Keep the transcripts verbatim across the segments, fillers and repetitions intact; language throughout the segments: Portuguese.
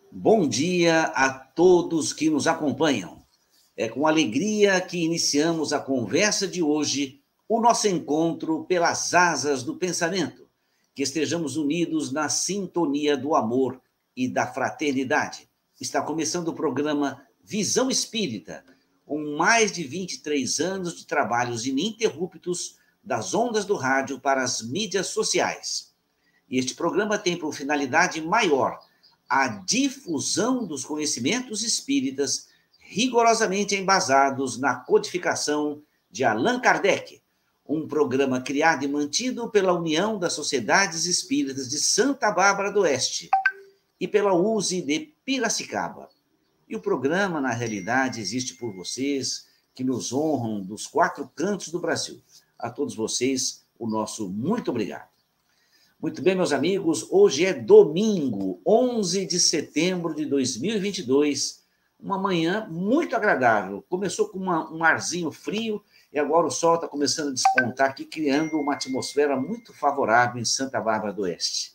Bom dia a todos que nos acompanham. É com alegria que iniciamos a conversa de hoje, o nosso encontro pelas asas do pensamento. Que estejamos unidos na sintonia do amor e da fraternidade. Está começando o programa Visão Espírita, com mais de vinte e três anos de trabalhos ininterruptos das ondas do rádio para as mídias sociais. E este programa tem por finalidade maior a difusão dos conhecimentos espíritas rigorosamente embasados na codificação de Allan Kardec, um programa criado e mantido pela União das Sociedades Espíritas de Santa Bárbara do Oeste e pela U S E de Piracicaba. E o programa, na realidade, existe por vocês que nos honram dos quatro cantos do Brasil. A todos vocês, o nosso muito obrigado. Muito bem, meus amigos, hoje é domingo, onze de setembro de dois mil e vinte e dois, uma manhã muito agradável. Começou com uma, um arzinho frio e agora o sol está começando a despontar aqui, criando uma atmosfera muito favorável em Santa Bárbara do Oeste.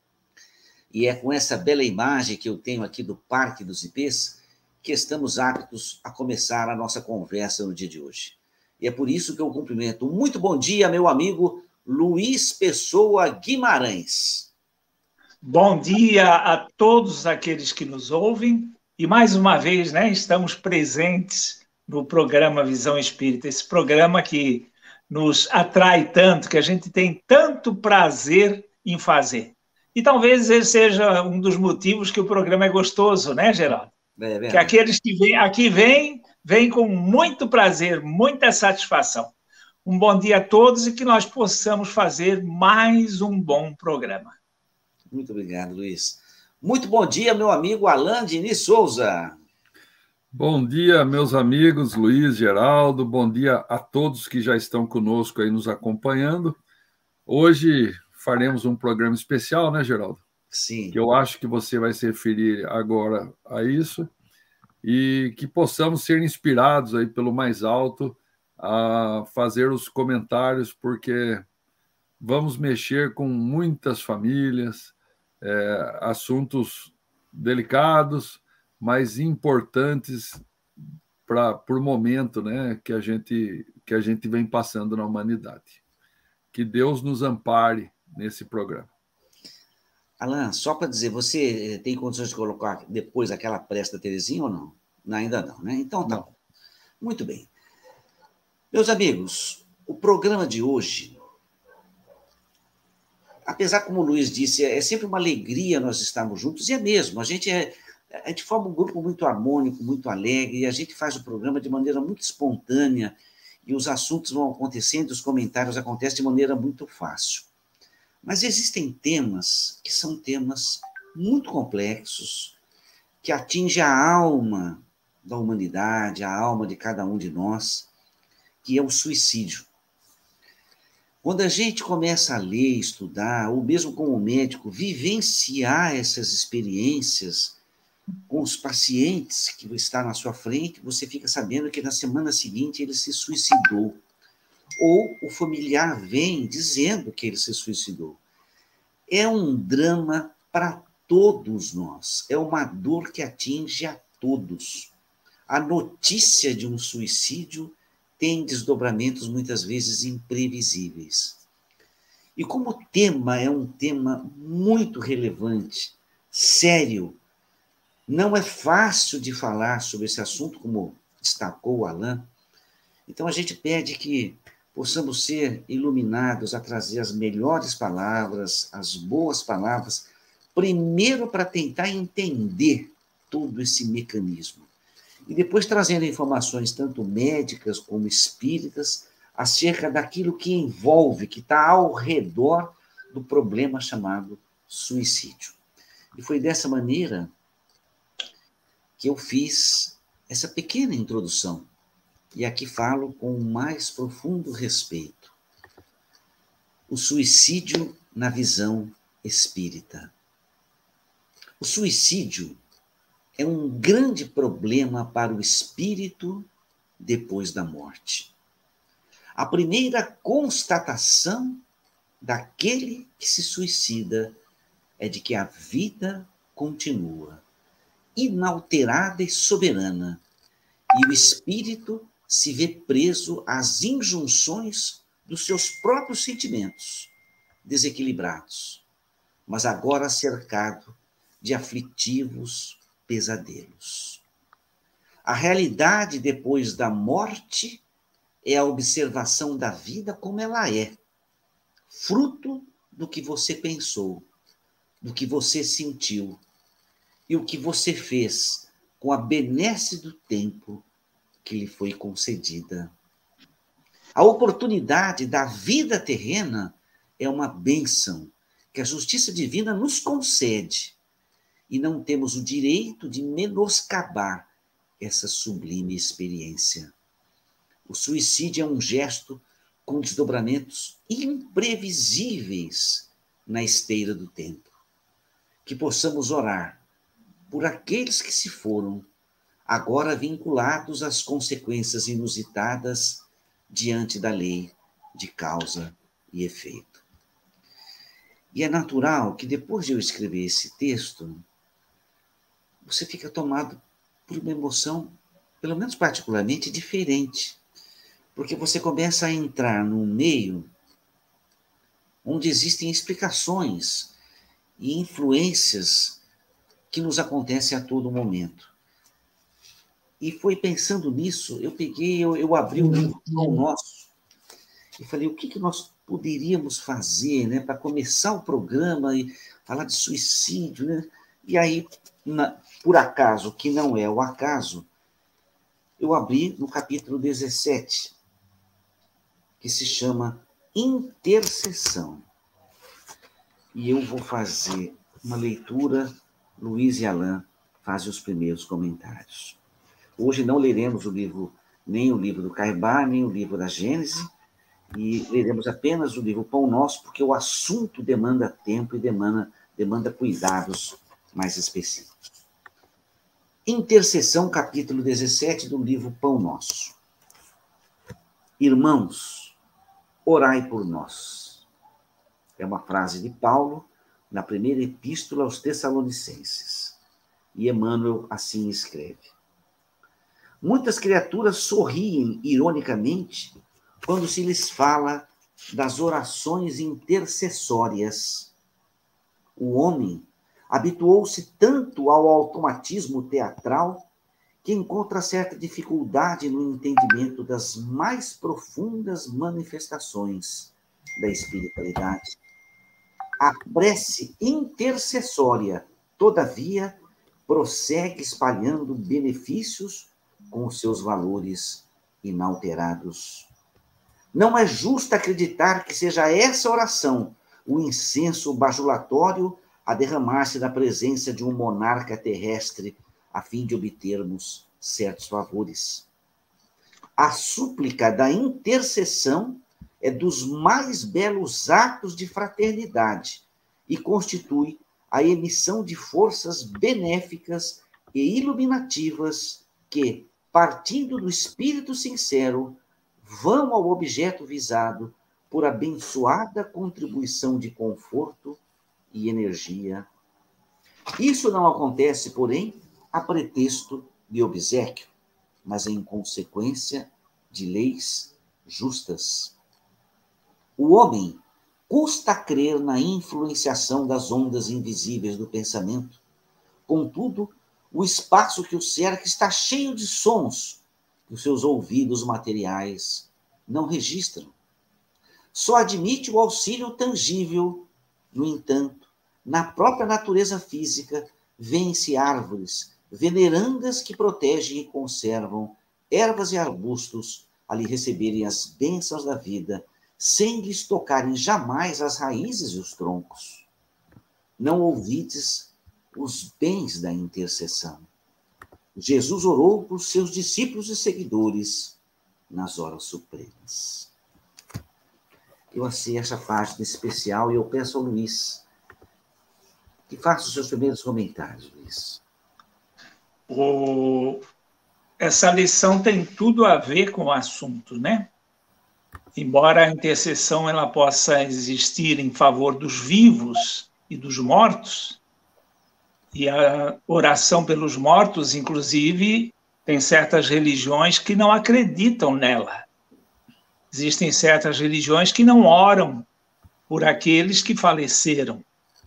E é com essa bela imagem que eu tenho aqui do Parque dos Ipês que estamos aptos a começar a nossa conversa no dia de hoje. E é por isso que eu cumprimento. Muito bom dia, meu amigo Luiz Pessoa Guimarães. Bom dia a todos aqueles que nos ouvem e, mais uma vez, né, estamos presentes no programa Visão Espírita, esse programa que nos atrai tanto, que a gente tem tanto prazer em fazer. E talvez esse seja um dos motivos que o programa é gostoso, né, Geraldo? É que aqueles que vêm, aqui vêm, vêm com muito prazer, muita satisfação. Um bom dia a todos e que nós possamos fazer mais um bom programa. Muito obrigado, Luiz. Muito bom dia, meu amigo Alain Diniz Souza. Bom dia, meus amigos Luiz, Geraldo. Bom dia a todos que já estão conosco aí nos acompanhando. Hoje faremos um programa especial, né, Geraldo? Sim. Que eu acho que você vai se referir agora a isso e que possamos ser inspirados aí pelo mais alto a fazer os comentários, porque vamos mexer com muitas famílias, é, assuntos delicados, mas importantes para por momento, né, que a gente que a gente vem passando na humanidade. Que Deus nos ampare nesse programa. Alain, só para dizer, você tem condições de colocar depois aquela prece da Terezinha ou não? não ainda não, né? Então tá. Não. Muito bem. Meus amigos, o programa de hoje, apesar, como o Luiz disse, é sempre uma alegria nós estarmos juntos, e é mesmo, a gente, é, a gente forma um grupo muito harmônico, muito alegre, e a gente faz o programa de maneira muito espontânea, e os assuntos vão acontecendo, os comentários acontecem de maneira muito fácil. Mas existem temas que são temas muito complexos, que atingem a alma da humanidade, a alma de cada um de nós, que é o suicídio. Quando a gente começa a ler, estudar, ou mesmo como médico, vivenciar essas experiências com os pacientes que estão na sua frente, você fica sabendo que na semana seguinte ele se suicidou. Ou o familiar vem dizendo que ele se suicidou. É um drama para todos nós, é uma dor que atinge a todos. A notícia de um suicídio tem desdobramentos muitas vezes imprevisíveis. E como o tema é um tema muito relevante, sério, não é fácil de falar sobre esse assunto, como destacou o Alain, então a gente pede que possamos ser iluminados a trazer as melhores palavras, as boas palavras, primeiro para tentar entender todo esse mecanismo. E depois trazendo informações tanto médicas como espíritas acerca daquilo que envolve, que está ao redor do problema chamado suicídio. E foi dessa maneira que eu fiz essa pequena introdução. E aqui falo com o mais profundo respeito. O suicídio na visão espírita. O suicídio é um grande problema para o espírito depois da morte. A primeira constatação daquele que se suicida é de que a vida continua, inalterada e soberana, e o espírito se vê preso às injunções dos seus próprios sentimentos, desequilibrados, mas agora cercado de aflitivos pesadelos. A realidade depois da morte é a observação da vida como ela é, fruto do que você pensou, do que você sentiu e o que você fez com a benesse do tempo que lhe foi concedida. A oportunidade da vida terrena é uma bênção que a justiça divina nos concede e não temos o direito de menoscabar essa sublime experiência. O suicídio é um gesto com desdobramentos imprevisíveis na esteira do tempo. Que possamos orar por aqueles que se foram, agora vinculados às consequências inusitadas diante da lei de causa e efeito. E é natural que depois de eu escrever esse texto, você fica tomado por uma emoção, pelo menos particularmente, diferente. Porque você começa a entrar num meio onde existem explicações e influências que nos acontecem a todo momento. E foi pensando nisso, eu peguei, eu, eu abri o livro Pão Nosso e falei, o que, que nós poderíamos fazer, né, para começar o programa e falar de suicídio, né? E aí, na, por acaso, que não é o acaso, eu abri no capítulo dezessete, que se chama Intercessão. E eu vou fazer uma leitura, Luiz e Alain fazem os primeiros comentários. Hoje não leremos o livro, nem o livro do Caibá, nem o livro da Gênese, e leremos apenas o livro Pão Nosso, porque o assunto demanda tempo e demanda, demanda cuidados mais específicos. Intercessão, capítulo dezessete do livro Pão Nosso. Irmãos, orai por nós. É uma frase de Paulo na primeira epístola aos Tessalonicenses. E Emmanuel assim escreve. Muitas criaturas sorriem ironicamente quando se lhes fala das orações intercessórias. O homem habituou-se tanto ao automatismo teatral que encontra certa dificuldade no entendimento das mais profundas manifestações da espiritualidade. A prece intercessória, todavia, prossegue espalhando benefícios com os seus valores inalterados. Não é justo acreditar que seja essa oração o incenso bajulatório a derramar-se na presença de um monarca terrestre a fim de obtermos certos favores. A súplica da intercessão é dos mais belos atos de fraternidade e constitui a emissão de forças benéficas e iluminativas que, partindo do espírito sincero, vão ao objeto visado por abençoada contribuição de conforto e energia. Isso não acontece, porém, a pretexto de obséquio, mas em consequência de leis justas. O homem custa crer na influenciação das ondas invisíveis do pensamento. Contudo, o espaço que o cerca está cheio de sons que os seus ouvidos materiais não registram. Só admite o auxílio tangível. No entanto, na própria natureza física, vêem-se árvores venerandas que protegem e conservam ervas e arbustos a lhe receberem as bênçãos da vida, sem lhes tocarem jamais as raízes e os troncos. Não ouvides os bens da intercessão. Jesus orou por seus discípulos e seguidores nas horas supremas. Eu achei essa página especial e eu peço ao Luiz que faça os seus primeiros comentários, Luiz. O... Essa lição tem tudo a ver com o assunto, né? Embora a intercessão ela possa existir em favor dos vivos e dos mortos, E a oração pelos mortos, inclusive, tem certas religiões que não acreditam nela. Existem certas religiões que não oram por aqueles que faleceram.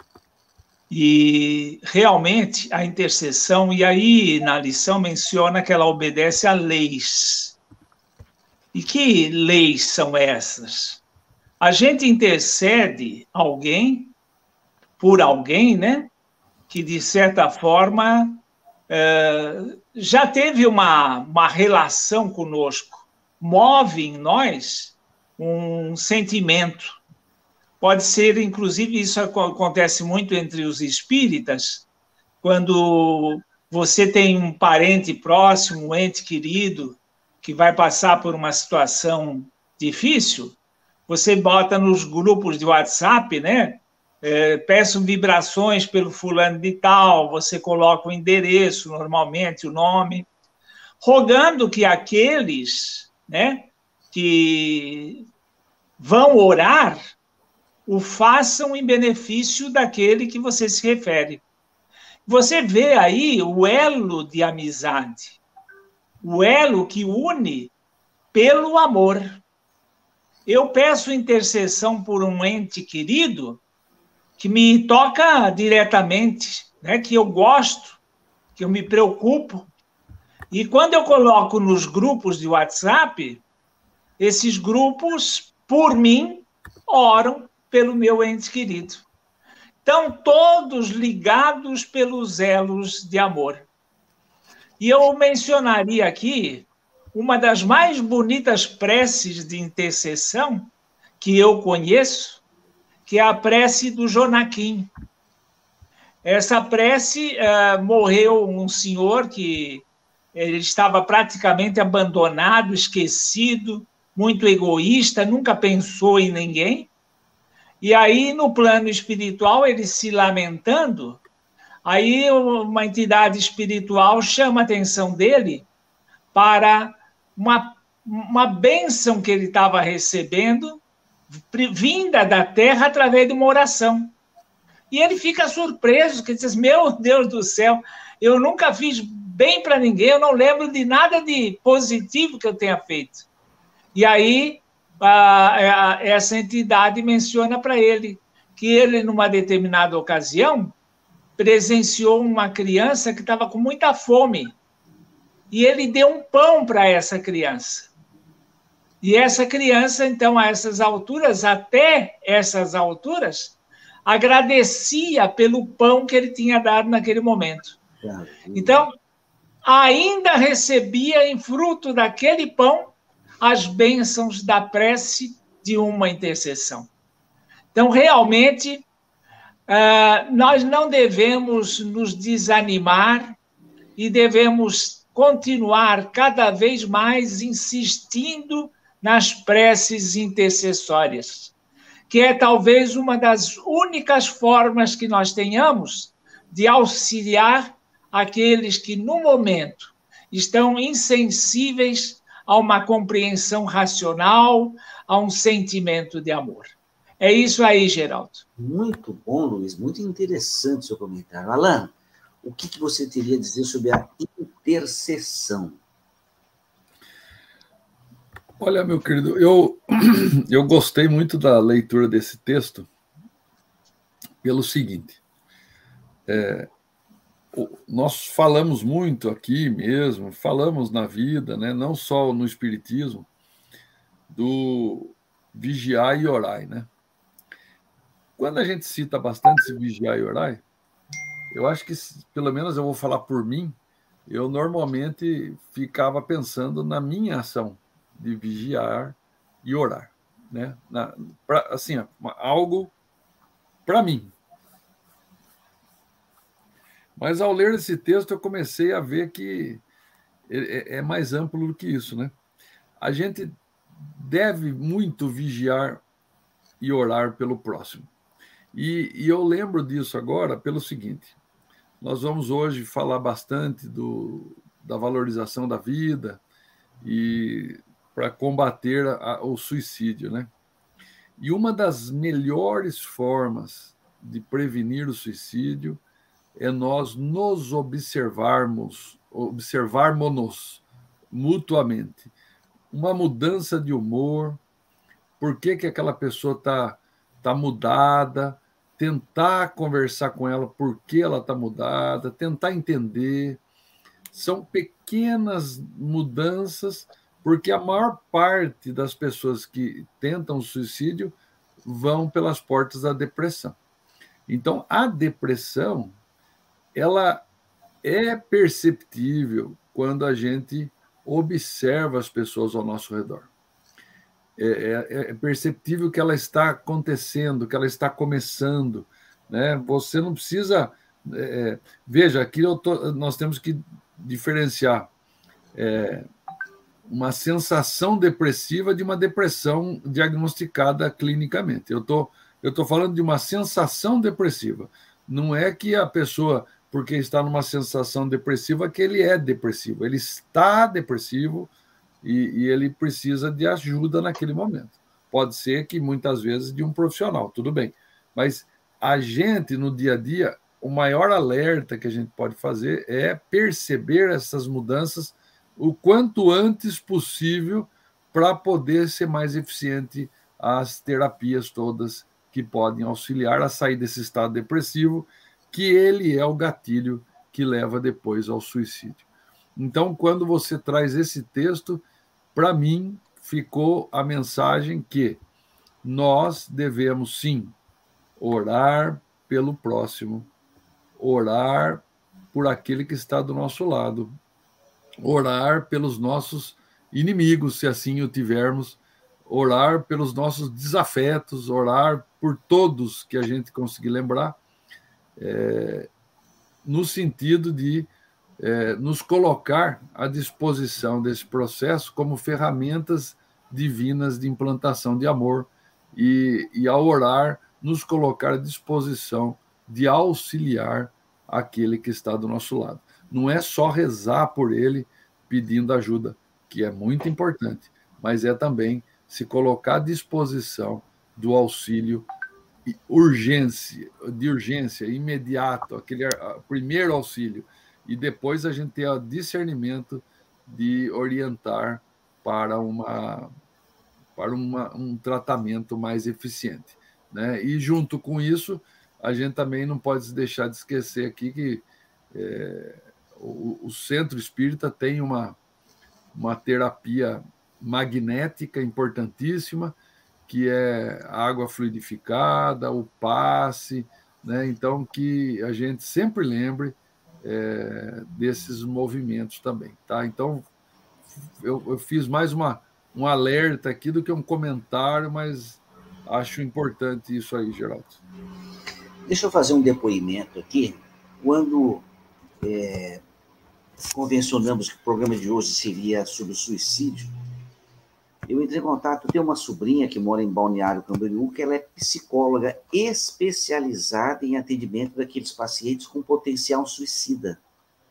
E, realmente, a intercessão, e aí na lição menciona que ela obedece a leis. E que leis são essas? A gente intercede alguém, por alguém, né? Que, de certa forma, é, já teve uma, uma relação conosco, move em nós um sentimento. Pode ser, inclusive, isso acontece muito entre os espíritas, quando você tem um parente próximo, um ente querido, que vai passar por uma situação difícil, você bota nos grupos de WhatsApp, né? É, peço vibrações pelo fulano de tal, você coloca o endereço, normalmente o nome, rogando que aqueles, né, que vão orar o façam em benefício daquele que você se refere. Você vê aí o elo de amizade, o elo que une pelo amor. Eu peço intercessão por um ente querido que me toca diretamente, né, que eu gosto, que eu me preocupo. E quando eu coloco nos grupos de WhatsApp, esses grupos, por mim, oram pelo meu ente querido. Então, todos ligados pelos elos de amor. E eu mencionaria aqui uma das mais bonitas preces de intercessão que eu conheço, que é a prece do Jonaquim. Essa prece, uh, morreu um senhor que ele estava praticamente abandonado, esquecido, muito egoísta, nunca pensou em ninguém. E aí, no plano espiritual, ele se lamentando, aí uma entidade espiritual chama a atenção dele para uma, uma bênção que ele estava recebendo, vinda da terra através de uma oração. E ele fica surpreso, que diz, meu Deus do céu, eu nunca fiz bem para ninguém, eu não lembro de nada de positivo que eu tenha feito. E aí, a, a, essa entidade menciona para ele que ele, numa determinada ocasião, presenciou uma criança que estava com muita fome. E ele deu um pão para essa criança. E essa criança, então, a essas alturas, até essas alturas, agradecia pelo pão que ele tinha dado naquele momento. Então, ainda recebia em fruto daquele pão as bênçãos da prece de uma intercessão. Então, realmente, nós não devemos nos desanimar e devemos continuar cada vez mais insistindo nas preces intercessórias, que é talvez uma das únicas formas que nós tenhamos de auxiliar aqueles que, no momento, estão insensíveis a uma compreensão racional, a um sentimento de amor. É isso aí, Geraldo. Muito bom, Luiz, muito interessante o seu comentário. Alan, o que, que você teria a dizer sobre a intercessão? Olha, meu querido, eu, eu gostei muito da leitura desse texto pelo seguinte. É, nós falamos muito aqui mesmo, falamos na vida, né, não só no Espiritismo, do vigiar e orar, né? Quando a gente cita bastante esse vigiar e orar, eu acho que, pelo menos eu vou falar por mim, eu normalmente ficava pensando na minha ação de vigiar e orar, né? Na, pra, assim, algo para mim. Mas ao ler esse texto eu comecei a ver que é mais amplo do que isso, né? A gente deve muito vigiar e orar pelo próximo. E, e eu lembro disso agora pelo seguinte: nós vamos hoje falar bastante do, da valorização da vida e para combater a, o suicídio, né? E uma das melhores formas de prevenir o suicídio é nós nos observarmos, observarmos-nos mutuamente. Uma mudança de humor, por que que aquela pessoa está tá mudada, tentar conversar com ela por que ela está mudada, tentar entender. São pequenas mudanças, porque a maior parte das pessoas que tentam suicídio vão pelas portas da depressão. Então, a depressão, ela é perceptível quando a gente observa as pessoas ao nosso redor. É, é, é perceptível que ela está acontecendo, que ela está começando, né? Você não precisa... É, veja, aqui eu tô, nós temos que diferenciar é, uma sensação depressiva de uma depressão diagnosticada clinicamente. Eu tô, eu tô falando de uma sensação depressiva. Não é que a pessoa, porque está numa sensação depressiva, que ele é depressivo. Ele está depressivo e, e ele precisa de ajuda naquele momento. Pode ser que muitas vezes de um profissional, tudo bem. Mas a gente, no dia a dia, o maior alerta que a gente pode fazer é perceber essas mudanças o quanto antes possível para poder ser mais eficiente as terapias todas que podem auxiliar a sair desse estado depressivo, que ele é o gatilho que leva depois ao suicídio. Então, quando você traz esse texto, para mim, ficou a mensagem que nós devemos, sim, orar pelo próximo, orar por aquele que está do nosso lado, orar pelos nossos inimigos, se assim o tivermos, orar pelos nossos desafetos, orar por todos que a gente conseguir lembrar, é, no sentido de é, nos colocar à disposição desse processo como ferramentas divinas de implantação de amor e, e ao orar, nos colocar à disposição de auxiliar aquele que está do nosso lado. Não é só rezar por ele pedindo ajuda, que é muito importante, mas é também se colocar à disposição do auxílio urgência, de urgência, imediato, aquele primeiro auxílio, e depois a gente ter o discernimento de orientar para, uma, para uma, um tratamento mais eficiente, né? E junto com isso, a gente também não pode deixar de esquecer aqui que é, o, o Centro Espírita tem uma, uma terapia magnética importantíssima, que é a água fluidificada, o passe, né? Então, que a gente sempre lembre é, desses movimentos também, tá? Então, eu, eu fiz mais uma, um alerta aqui do que um comentário, mas acho importante isso aí, Geraldo. Deixa eu fazer um depoimento aqui. Quando é, convencionamos que o programa de hoje seria sobre o suicídio, eu entrei em contato, eu tenho uma sobrinha que mora em Balneário Camboriú, que ela é psicóloga especializada em atendimento daqueles pacientes com potencial suicida.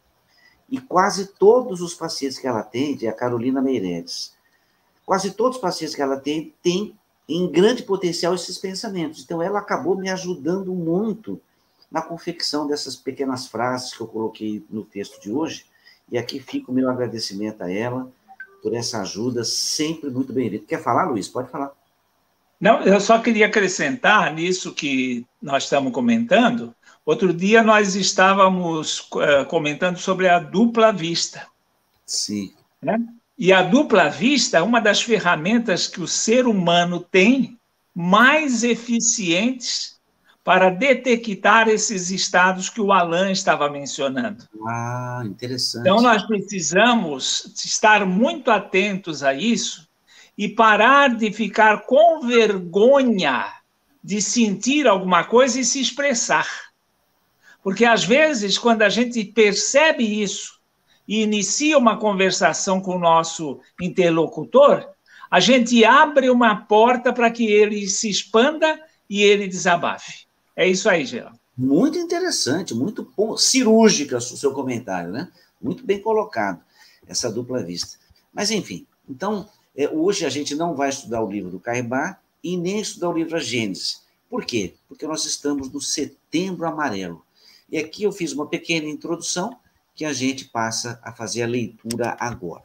E quase todos os pacientes que ela atende, é a Carolina Meireles, quase todos os pacientes que ela atende têm em grande potencial esses pensamentos. Então, ela acabou me ajudando muito na confecção dessas pequenas frases que eu coloquei no texto de hoje, e aqui fica o meu agradecimento a ela por essa ajuda, sempre muito bem-vinda. Quer falar, Luiz? Pode falar. Não, eu só queria acrescentar nisso que nós estamos comentando. Outro dia nós estávamos uh, comentando sobre a dupla vista. Sim. Né? E a dupla vista é uma das ferramentas que o ser humano tem mais eficientes para detectar esses estados que o Alain estava mencionando. Ah, interessante. Então, nós precisamos estar muito atentos a isso e parar de ficar com vergonha de sentir alguma coisa e se expressar. Porque, às vezes, quando a gente percebe isso e inicia uma conversação com o nosso interlocutor, a gente abre uma porta para que ele se expanda e ele desabafe. É isso aí, Geraldo. Muito interessante, muito bom, cirúrgica o seu comentário, né? Muito bem colocado, essa dupla vista. Mas, enfim, então, é, hoje a gente não vai estudar o livro do Caibá e nem estudar o livro A Gênese. Por quê? Porque nós estamos no Setembro Amarelo. E aqui eu fiz uma pequena introdução que a gente passa a fazer a leitura agora.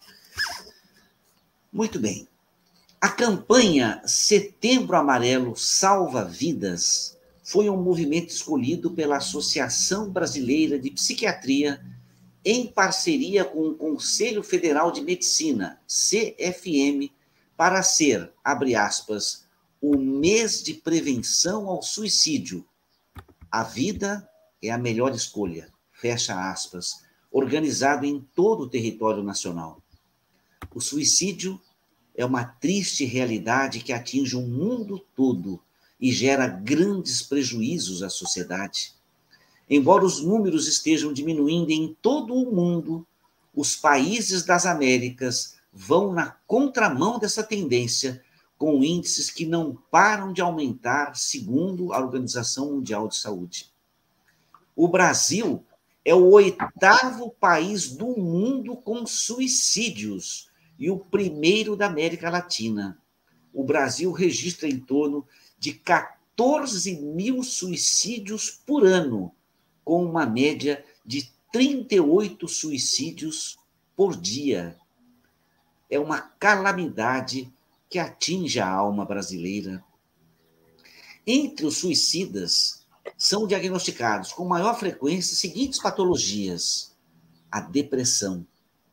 Muito bem. A campanha Setembro Amarelo Salva Vidas foi um movimento escolhido pela Associação Brasileira de Psiquiatria em parceria com o Conselho Federal de Medicina, C F M, para ser, abre aspas, o mês de prevenção ao suicídio. A vida é a melhor escolha, fecha aspas, organizado em todo o território nacional. O suicídio é uma triste realidade que atinge o mundo todo e gera grandes prejuízos à sociedade. Embora os números estejam diminuindo em todo o mundo, os países das Américas vão na contramão dessa tendência, com índices que não param de aumentar, segundo a Organização Mundial de Saúde. O Brasil é o oitavo país do mundo com suicídios e o primeiro da América Latina. O Brasil registra em torno de quatorze mil suicídios por ano, com uma média de trinta e oito suicídios por dia. É uma calamidade que atinge a alma brasileira. Entre os suicidas, são diagnosticados com maior frequência as seguintes patologias: a depressão,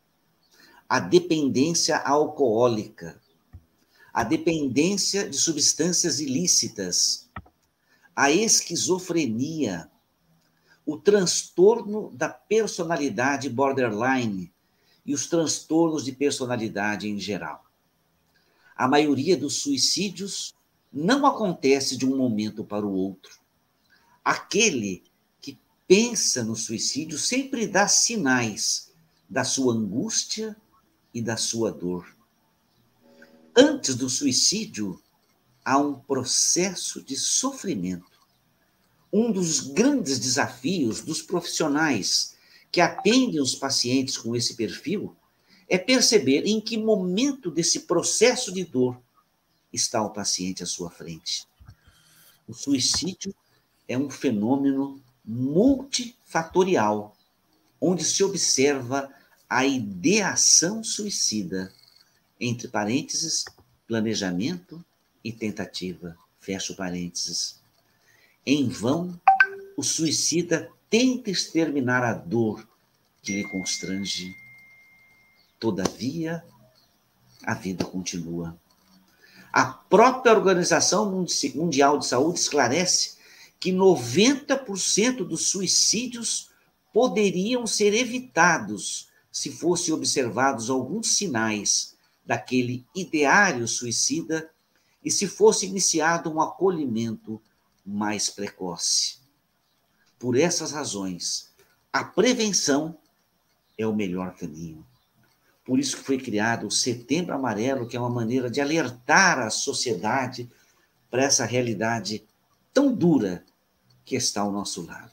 a dependência alcoólica, a dependência de substâncias ilícitas, a esquizofrenia, o transtorno da personalidade borderline e os transtornos de personalidade em geral. A maioria dos suicídios não acontece de um momento para o outro. Aquele que pensa no suicídio sempre dá sinais da sua angústia e da sua dor. Antes do suicídio, há um processo de sofrimento. Um dos grandes desafios dos profissionais que atendem os pacientes com esse perfil é perceber em que momento desse processo de dor está o paciente à sua frente. O suicídio é um fenômeno multifatorial, onde se observa a ideação suicida, entre parênteses, planejamento e tentativa, fecho parênteses. Em vão, o suicida tenta exterminar a dor que lhe constrange. Todavia, a vida continua. A própria Organização Mundial de Saúde esclarece que noventa por cento dos suicídios poderiam ser evitados se fossem observados alguns sinais daquele ideário suicida e se fosse iniciado um acolhimento mais precoce. Por essas razões, a prevenção é o melhor caminho. Por isso que foi criado o Setembro Amarelo, que é uma maneira de alertar a sociedade para essa realidade tão dura que está ao nosso lado.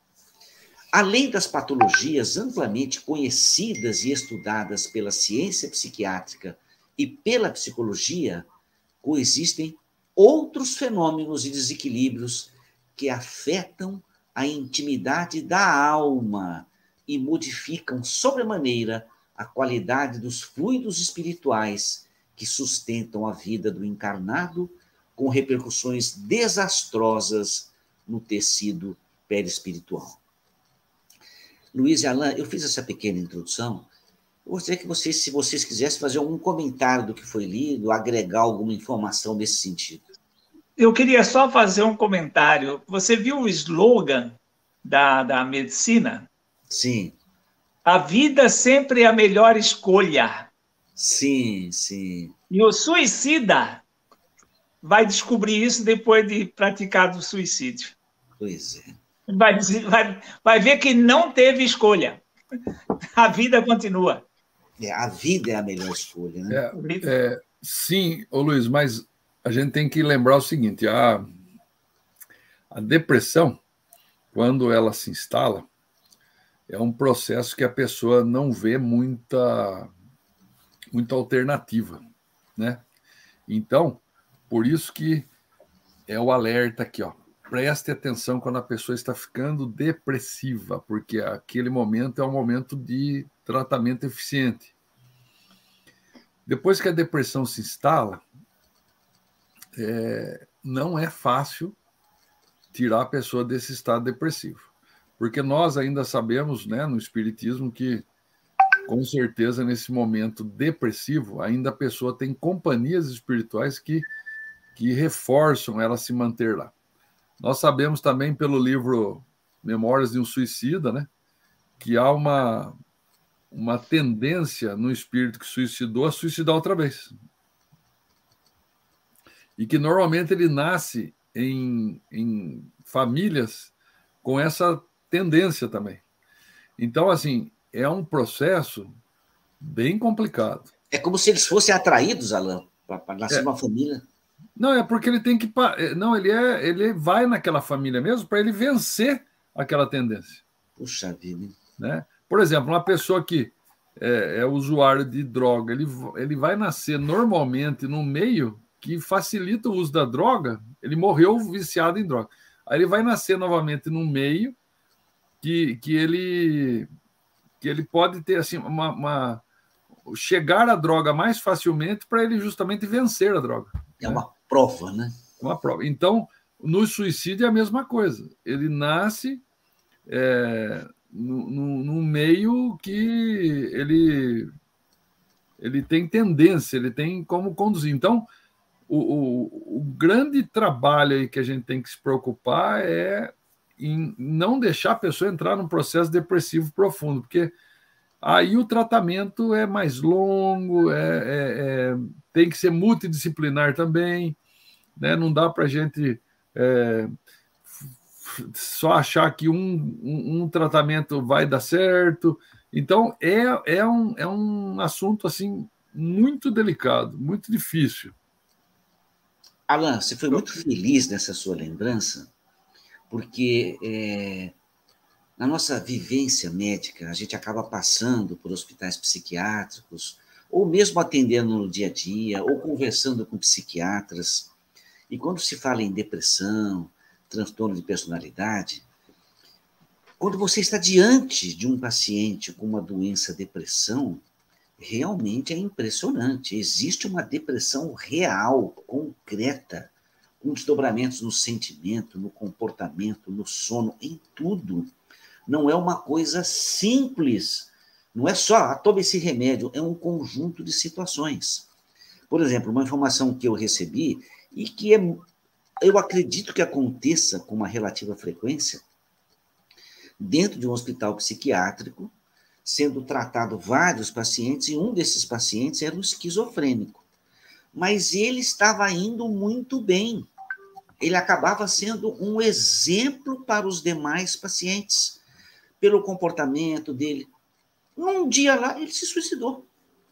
Além das patologias amplamente conhecidas e estudadas pela ciência psiquiátrica e pela psicologia, coexistem outros fenômenos e desequilíbrios que afetam a intimidade da alma e modificam sobremaneira a qualidade dos fluidos espirituais que sustentam a vida do encarnado, com repercussões desastrosas no tecido perispiritual. Luiz e Alain, eu fiz essa pequena introdução. Eu gostaria que vocês, se vocês quisessem, fazer algum comentário do que foi lido, agregar alguma informação nesse sentido. Eu queria só fazer um comentário. Você viu o slogan da, da medicina? Sim. A vida sempre é a melhor escolha. Sim, sim. E o suicida vai descobrir isso depois de praticado o suicídio. Pois é. Vai, vai, vai ver que não teve escolha. A vida continua. É, a vida é a melhor escolha, né? É, é, sim, ô Luiz, mas a gente tem que lembrar o seguinte, a, a depressão, quando ela se instala, é um processo que a pessoa não vê muita, muita alternativa, né? Então, por isso que é o alerta aqui, ó. preste atenção quando a pessoa está ficando depressiva, porque aquele momento é um momento de tratamento eficiente. Depois que a depressão se instala, é, não é fácil tirar a pessoa desse estado depressivo, porque nós ainda sabemos, né, no espiritismo, que com certeza nesse momento depressivo ainda a pessoa tem companhias espirituais que, que reforçam ela se manter lá. Nós sabemos também pelo livro Memórias de um Suicida, né, que há uma, uma tendência no espírito que suicidou a suicidar outra vez. E que normalmente ele nasce em, em famílias com essa tendência também. Então, assim, é um processo bem complicado. É como se eles fossem atraídos, Alain, para nascer é. uma família. Não, é porque ele tem que... Não, ele, é, ele vai naquela família mesmo para ele vencer aquela tendência. Puxa vida. Né? Por exemplo, uma pessoa que é, é usuário de droga, ele, ele vai nascer normalmente num meio que facilita o uso da droga, ele morreu viciado em droga. Aí ele vai nascer novamente num meio que, que, ele, que ele pode ter assim, uma, uma, chegar à droga mais facilmente para ele justamente vencer a droga. É uma né? prova, né? Uma prova. Então, no suicídio é a mesma coisa. Ele nasce é, num meio que ele, ele tem tendência, ele tem como conduzir. Então, O, o, o grande trabalho aí que a gente tem que se preocupar é em não deixar a pessoa entrar num processo depressivo profundo, porque aí o tratamento é mais longo, é, é, é, tem que ser multidisciplinar também, né? Não dá para a gente é, só achar que um, um, um tratamento vai dar certo. Então, é, é, um, é um assunto assim, muito delicado, muito difícil. Alain, você foi muito feliz nessa sua lembrança, porque é, na nossa vivência médica, a gente acaba passando por hospitais psiquiátricos, ou mesmo atendendo no dia a dia, ou conversando com psiquiatras. E quando se fala em depressão, transtorno de personalidade, quando você está diante de um paciente com uma doença depressão, realmente é impressionante. Existe uma depressão real, concreta, com desdobramentos no sentimento, no comportamento, no sono, em tudo. Não é uma coisa simples. Não é só, ah, tome esse remédio, é um conjunto de situações. Por exemplo, uma informação que eu recebi e que é, eu acredito que aconteça com uma relativa frequência, dentro de um hospital psiquiátrico, sendo tratado vários pacientes, e um desses pacientes era um esquizofrênico. Mas ele estava indo muito bem. Ele acabava sendo um exemplo para os demais pacientes, pelo comportamento dele. Num dia lá, ele se suicidou.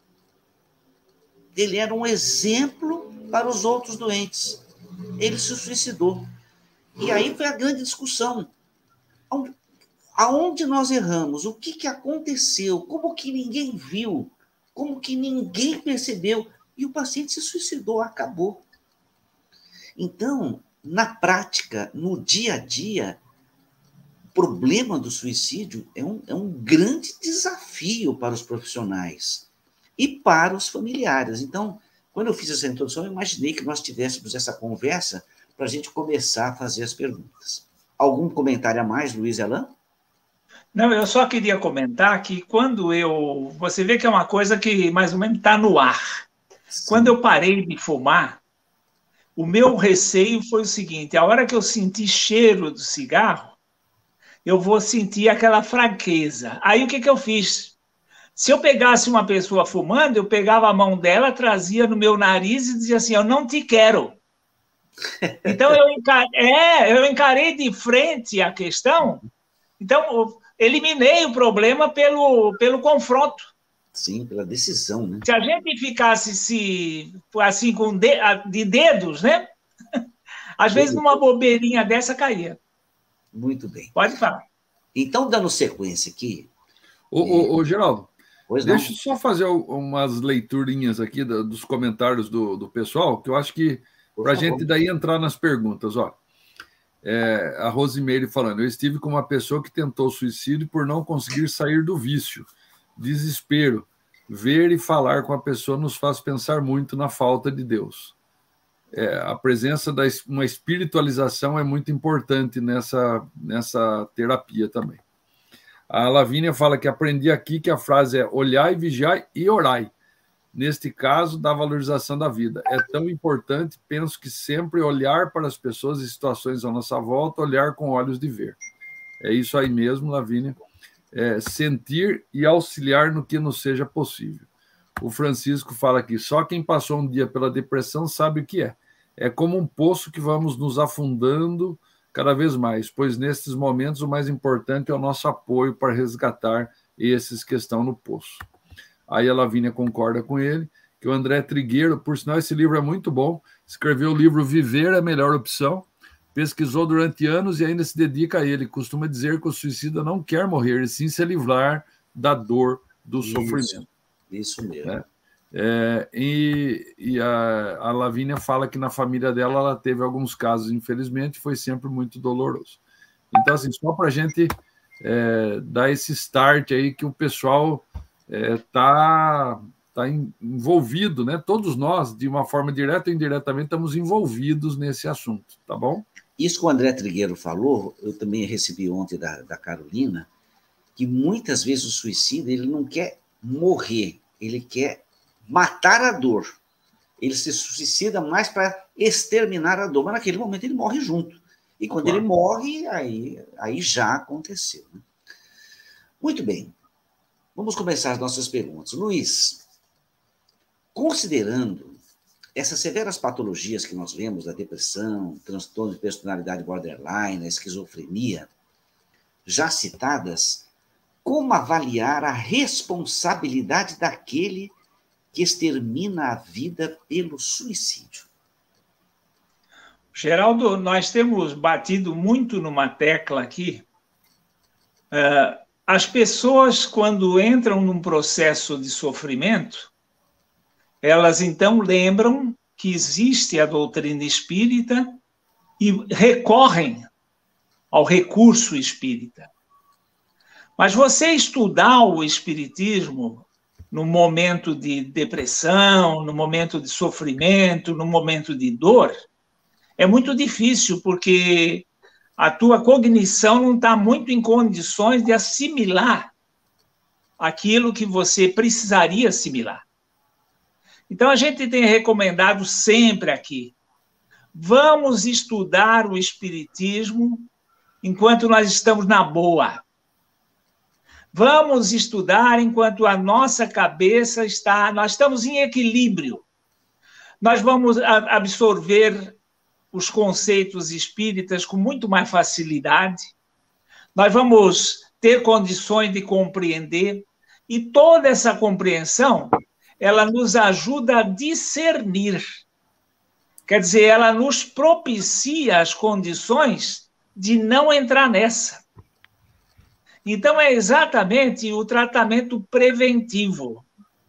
Ele era um exemplo para os outros doentes. Ele se suicidou. E aí foi a grande discussão. Aonde nós erramos? O que, que aconteceu? Como que ninguém viu? Como que ninguém percebeu? E o paciente se suicidou, acabou. Então, na prática, no dia a dia, o problema do suicídio é um, é um grande desafio para os profissionais e para os familiares. Então, quando eu fiz essa introdução, eu imaginei que nós tivéssemos essa conversa para a gente começar a fazer as perguntas. Algum comentário a mais, Luiz e Alain? Não, eu só queria comentar que quando eu... Você vê que é uma coisa que mais ou menos está no ar. Sim. Quando eu parei de fumar, o meu receio foi o seguinte: a hora que eu senti cheiro do cigarro, eu vou sentir aquela fraqueza. Aí o que, que eu fiz? Se eu pegasse uma pessoa fumando, eu pegava a mão dela, trazia no meu nariz e dizia assim: eu não te quero. Então eu encarei, é, eu encarei de frente a questão. Então eu eliminei o problema pelo, pelo confronto. Sim, pela decisão, né? Se a gente ficasse se, assim com de, de dedos, né? Às vezes numa bobeirinha dessa caía. Muito bem. Pode falar. Então, dando sequência aqui... Ô, é... ô, ô Geraldo, pois deixa não? eu só fazer umas leiturinhas aqui dos comentários do, do pessoal, que eu acho que para a gente daí entrar nas perguntas. Ó. É, a Rosimeire falando, eu estive com uma pessoa que tentou suicídio por não conseguir sair do vício. Desespero. Ver e falar com a pessoa nos faz pensar muito na falta de Deus. É, a presença de uma espiritualização é muito importante nessa, nessa terapia também. A Lavínia fala que aprendi aqui que a frase é olhai, vigiai e orai. Neste caso, da valorização da vida. É tão importante, penso que sempre olhar para as pessoas e situações à nossa volta, olhar com olhos de ver. É isso aí mesmo, Lavínia. É, sentir e auxiliar no que nos seja possível. O Francisco fala aqui, só quem passou um dia pela depressão sabe o que é. É como um poço que vamos nos afundando cada vez mais, pois nesses momentos o mais importante é o nosso apoio para resgatar esses que estão no poço. Aí a Lavínia concorda com ele, que o André Trigueiro, por sinal esse livro é muito bom, escreveu o livro Viver é a Melhor Opção, pesquisou durante anos e ainda se dedica a ele. Costuma dizer que o suicida não quer morrer, e sim se livrar da dor, do isso, sofrimento. Isso mesmo. É, é, e e a, a Lavínia fala que na família dela ela teve alguns casos, infelizmente, foi sempre muito doloroso. Então, assim, só para a gente é, dar esse start aí que o pessoal está é, tá envolvido, né? Todos nós, de uma forma direta ou indiretamente, estamos envolvidos nesse assunto, tá bom? Isso que o André Trigueiro falou, eu também recebi ontem da, da Carolina, que muitas vezes o suicida ele não quer morrer, ele quer matar a dor. Ele se suicida mais para exterminar a dor, mas naquele momento ele morre junto. E quando claro. ele morre, aí, aí já aconteceu. Né? Muito bem. Vamos começar as nossas perguntas. Luiz, considerando essas severas patologias que nós vemos, da depressão, transtorno de personalidade borderline, a esquizofrenia, já citadas, como avaliar a responsabilidade daquele que extermina a vida pelo suicídio? Geraldo, nós temos batido muito numa tecla aqui. Uh, As pessoas, quando entram num processo de sofrimento, elas então lembram que existe a doutrina espírita e recorrem ao recurso espírita. Mas você estudar o espiritismo no momento de depressão, no momento de sofrimento, no momento de dor, é muito difícil, porque a tua cognição não está muito em condições de assimilar aquilo que você precisaria assimilar. Então, a gente tem recomendado sempre aqui, vamos estudar o espiritismo enquanto nós estamos na boa. Vamos estudar enquanto a nossa cabeça está... Nós estamos em equilíbrio. Nós vamos absorver os conceitos espíritas com muito mais facilidade, nós vamos ter condições de compreender, e toda essa compreensão, ela nos ajuda a discernir. Quer dizer, ela nos propicia as condições de não entrar nessa. Então, é exatamente o tratamento preventivo.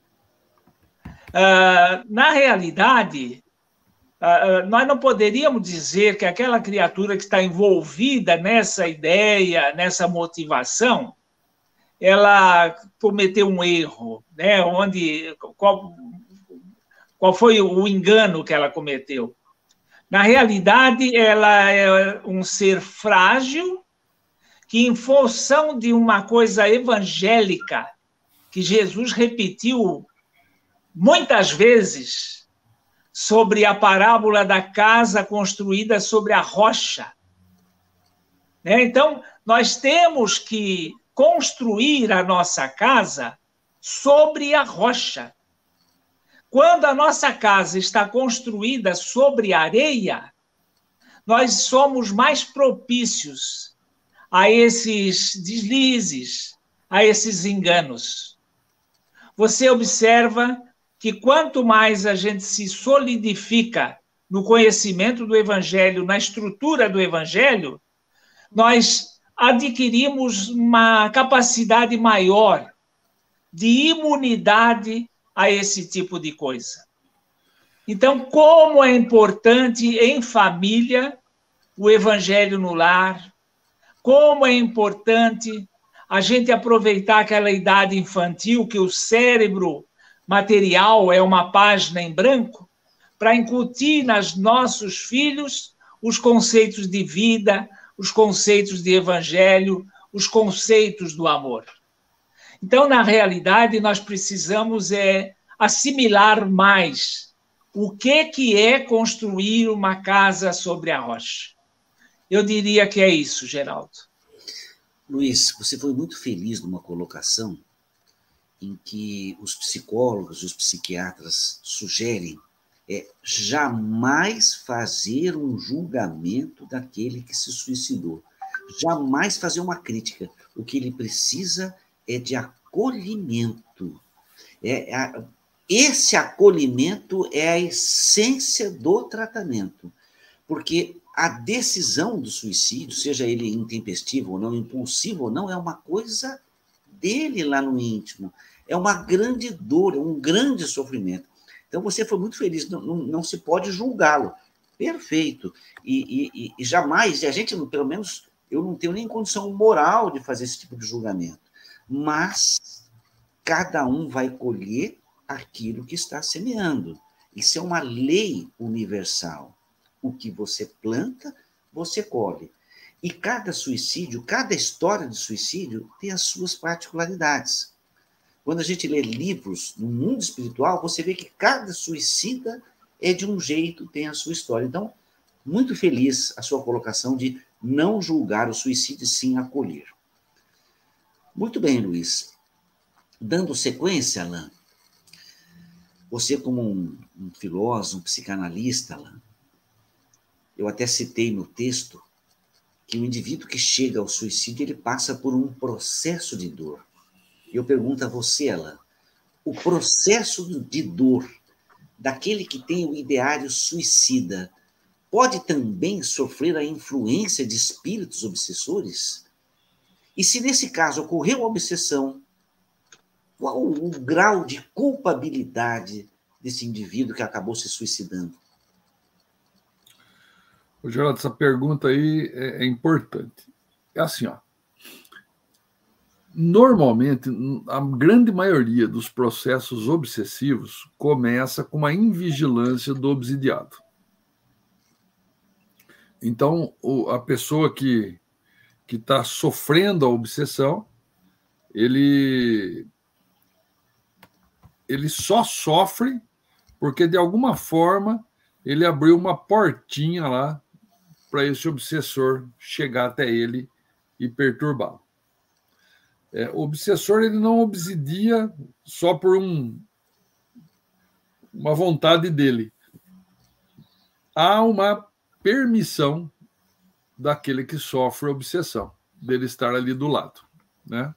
Uh, na realidade, uh, nós não poderíamos dizer que aquela criatura que está envolvida nessa ideia, nessa motivação, ela cometeu um erro, né? Onde, qual, qual foi o engano que ela cometeu? Na realidade, ela é um ser frágil que, em função de uma coisa evangélica que Jesus repetiu muitas vezes, sobre a parábola da casa construída sobre a rocha. Né? Então, nós temos que construir a nossa casa sobre a rocha. Quando a nossa casa está construída sobre areia, nós somos mais propícios a esses deslizes, a esses enganos. Você observa que quanto mais a gente se solidifica no conhecimento do Evangelho, na estrutura do Evangelho, nós adquirimos uma capacidade maior de imunidade a esse tipo de coisa. Então, como é importante em família o evangelho no lar, como é importante a gente aproveitar aquela idade infantil que o cérebro material é uma página em branco, para incutir nos nossos filhos os conceitos de vida, os conceitos de evangelho, os conceitos do amor. Então, na realidade, nós precisamos é, assimilar mais o que, que é construir uma casa sobre a rocha. Eu diria que é isso, Geraldo. Luiz, você foi muito feliz numa colocação em que os psicólogos e os psiquiatras sugerem é jamais fazer um julgamento daquele que se suicidou, jamais fazer uma crítica. O que ele precisa é de acolhimento. É, a, esse acolhimento é a essência do tratamento, porque a decisão do suicídio, seja ele intempestivo ou não, impulsivo ou não, é uma coisa dele lá no íntimo. É uma grande dor, é um grande sofrimento. Então, você foi muito feliz, não, não, não se pode julgá-lo. Perfeito. E, e, e jamais, e a gente, pelo menos, eu não tenho nem condição moral de fazer esse tipo de julgamento. Mas cada um vai colher aquilo que está semeando. Isso é uma lei universal. O que você planta, você colhe. E cada suicídio, cada história de suicídio tem as suas particularidades. Quando a gente lê livros no mundo espiritual, você vê que cada suicida é de um jeito, tem a sua história. Então, muito feliz a sua colocação de não julgar o suicídio, sim acolher. Muito bem, Luiz. Dando sequência, Alain, você como um, um filósofo, um psicanalista, Alain, eu até citei no texto que o indivíduo que chega ao suicídio, ele passa por um processo de dor. Eu pergunto a você, Alain, o processo de dor daquele que tem o ideário suicida pode também sofrer a influência de espíritos obsessores? E se nesse caso ocorreu a obsessão, qual o grau de culpabilidade desse indivíduo que acabou se suicidando? Ô, Geraldo, essa pergunta aí é, é importante. É assim, ó. Normalmente, a grande maioria dos processos obsessivos começa com uma invigilância do obsidiado. Então, a pessoa que que está sofrendo a obsessão, ele, ele só sofre porque, de alguma forma, ele abriu uma portinha lá para esse obsessor chegar até ele e perturbá-lo. É, o obsessor ele não obsidia só por um, uma vontade dele. Há uma permissão daquele que sofre obsessão, dele estar ali do lado, né?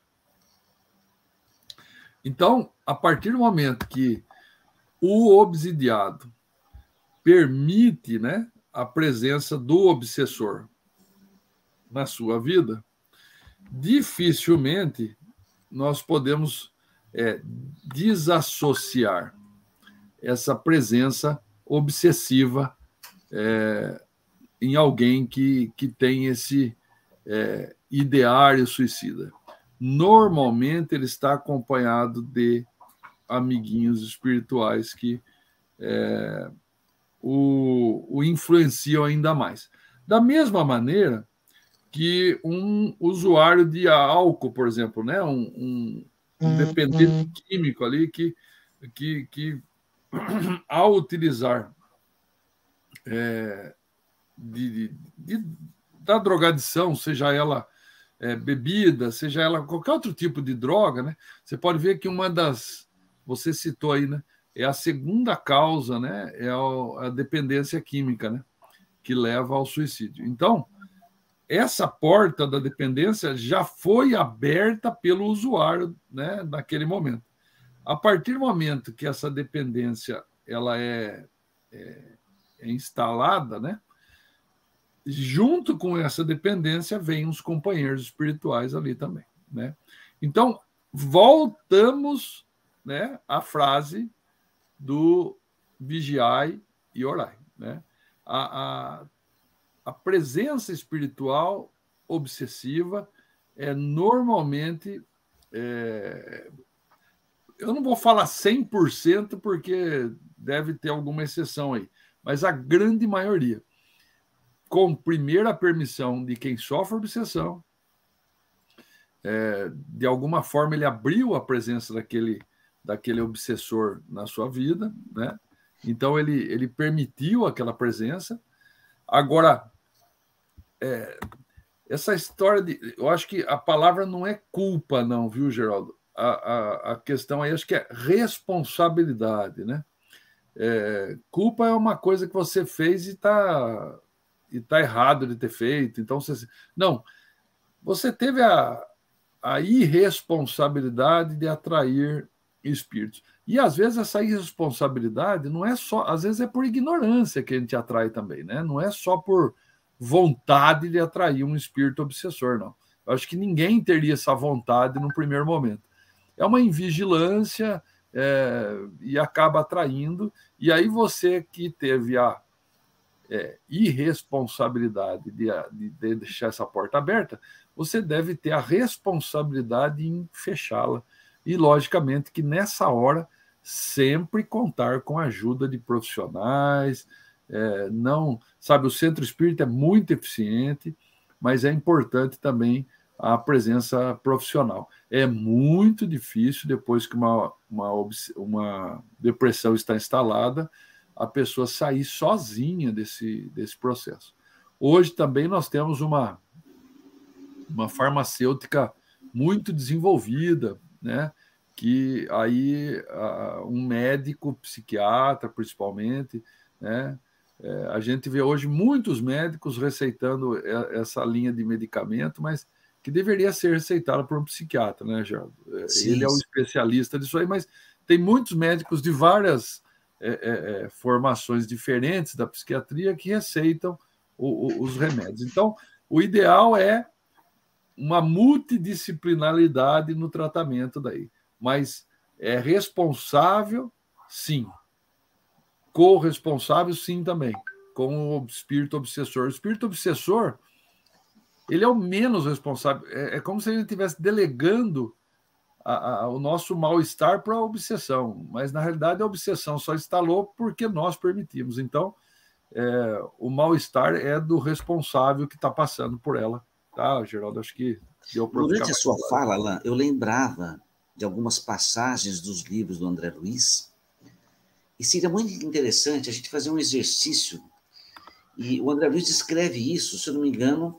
Então, a partir do momento que o obsidiado permite, né, a presença do obsessor na sua vida, dificilmente nós podemos é, desassociar essa presença obsessiva é, em alguém que, que tem esse é, ideário suicida. Normalmente ele está acompanhado de amiguinhos espirituais que é, o, o influenciam ainda mais. Da mesma maneira que um usuário de álcool, por exemplo, né? um, um, um dependente químico ali que, que, que ao utilizar é, de, de, de, da drogadição, seja ela é, bebida, seja ela qualquer outro tipo de droga, né? Você pode ver que uma das, você citou aí, né? É a segunda causa, né? É a, a dependência química, né? Que leva ao suicídio. Então, essa porta da dependência já foi aberta pelo usuário, né, naquele momento. A partir do momento que essa dependência ela é, é, é instalada, né, junto com essa dependência vem os companheiros espirituais ali também, né? Então, voltamos, né, à frase do vigiai e orai, né? A, a a presença espiritual obsessiva é normalmente, é, eu não vou falar cem por cento porque deve ter alguma exceção aí, mas a grande maioria, com primeiro a permissão de quem sofre obsessão, é, de alguma forma ele abriu a presença daquele, daquele obsessor na sua vida, né? Então ele, ele permitiu aquela presença. Agora, é, essa história de... Eu acho que a palavra não é culpa, não, viu, Geraldo? A, a, a questão aí acho que é responsabilidade, né? É, culpa é uma coisa que você fez e está e tá errado de ter feito. Então, você... Não, você teve a, a irresponsabilidade de atrair espíritos. E, às vezes, essa irresponsabilidade não é só... Às vezes é por ignorância que a gente atrai também, né? Não é só por vontade de atrair um espírito obsessor, não. Eu acho que ninguém teria essa vontade no primeiro momento. É uma invigilância é, e acaba atraindo. E aí você que teve a é, irresponsabilidade de, de, de deixar essa porta aberta, você deve ter a responsabilidade em fechá-la. E, logicamente, que nessa hora sempre contar com a ajuda de profissionais. É, não, sabe, o centro espírita é muito eficiente, mas é importante também a presença profissional. É muito difícil, depois que uma, uma, uma depressão está instalada, a pessoa sair sozinha desse, desse processo. Hoje também nós temos uma, uma farmacêutica muito desenvolvida, né? Que aí um médico, psiquiatra principalmente, né? É, a gente vê hoje muitos médicos receitando essa linha de medicamento, mas que deveria ser receitada por um psiquiatra, né, Geraldo? Sim, ele é o especialista disso aí, mas tem muitos médicos de várias é, é, formações diferentes da psiquiatria que receitam o, o, os remédios. Então, o ideal é uma multidisciplinaridade no tratamento daí, mas é responsável, sim. Corresponsável, sim, também, com o espírito obsessor. O espírito obsessor, ele é o menos responsável. É, é como se ele estivesse delegando a, a, o nosso mal-estar para a obsessão, mas, na realidade, a obsessão só instalou porque nós permitimos. Então, é, o mal-estar é do responsável que está passando por ela. Tá, Geraldo? Acho que deu para Durante ficar a sua claro. fala, Alain, eu lembrava de algumas passagens dos livros do André Luiz. E seria muito interessante a gente fazer um exercício. E o André Luiz descreve isso, se eu não me engano,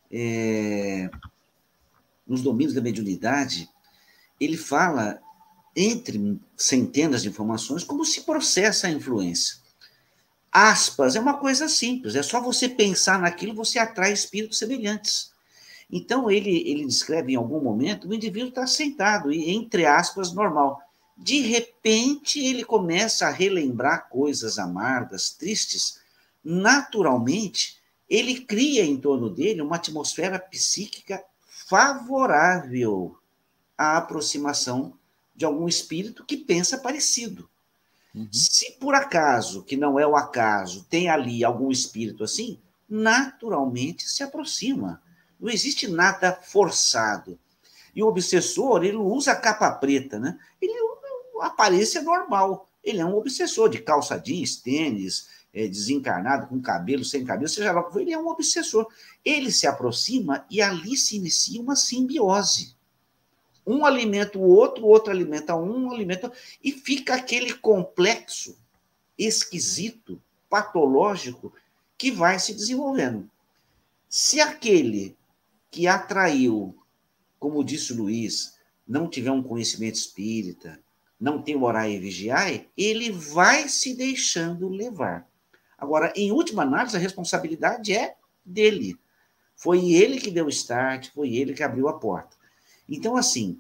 é, nos domínios da mediunidade. Ele fala, entre centenas de informações, como se processa a influência. Aspas, é uma coisa simples, é só você pensar naquilo, você atrai espíritos semelhantes. Então, ele, ele descreve em algum momento, o indivíduo está sentado, e, entre aspas, normal. De repente, ele começa a relembrar coisas amargas, tristes. Naturalmente, ele cria em torno dele uma atmosfera psíquica favorável à aproximação de algum espírito que pensa parecido. Uhum. Se por acaso, que não é o acaso, tem ali algum espírito assim, naturalmente se aproxima. Não existe nada forçado. E o obsessor, ele não usa capa preta, né? Ele a aparência normal. Ele é um obsessor de calça jeans, tênis, é, desencarnado, com cabelo, sem cabelo, seja lá o que for, ele é um obsessor. Ele se aproxima e ali se inicia uma simbiose. Um alimenta o outro, o outro alimenta um, um alimenta... E fica aquele complexo esquisito, patológico, que vai se desenvolvendo. Se aquele que atraiu, como disse o Luiz, não tiver um conhecimento espírita, não tem orar e vigiar, ele vai se deixando levar. Agora, em última análise, a responsabilidade é dele. Foi ele que deu o start, foi ele que abriu a porta. Então, assim,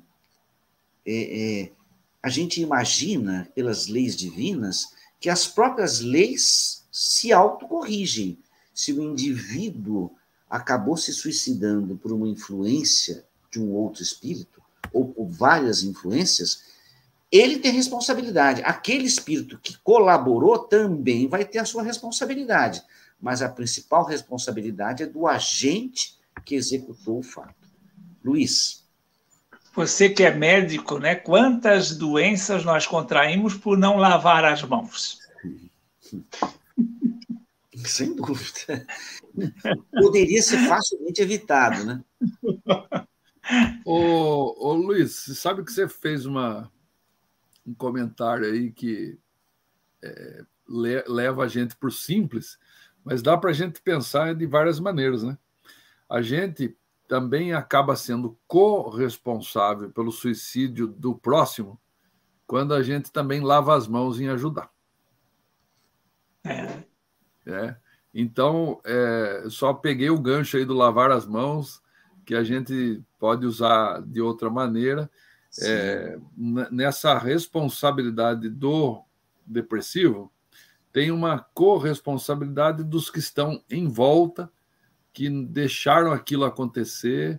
é, é, a gente imagina, pelas leis divinas, que as próprias leis se autocorrigem. Se o indivíduo acabou se suicidando por uma influência de um outro espírito, ou por várias influências, ele tem responsabilidade. Aquele espírito que colaborou também vai ter a sua responsabilidade. mas a principal responsabilidade é do agente que executou o fato. Luiz. Você que é médico, né? Quantas doenças nós contraímos por não lavar as mãos? Sem dúvida. Poderia ser facilmente evitado, né? Ô, ô Luiz, você sabe que você fez uma, um comentário aí que é, le, leva a gente para o simples, mas dá para a gente pensar de várias maneiras, né? A gente também acaba sendo corresponsável pelo suicídio do próximo quando a gente também lava as mãos em ajudar. É. É. Então, é, só peguei o gancho aí do lavar as mãos, que a gente pode usar de outra maneira, é, nessa responsabilidade do depressivo, tem uma corresponsabilidade dos que estão em volta, que deixaram aquilo acontecer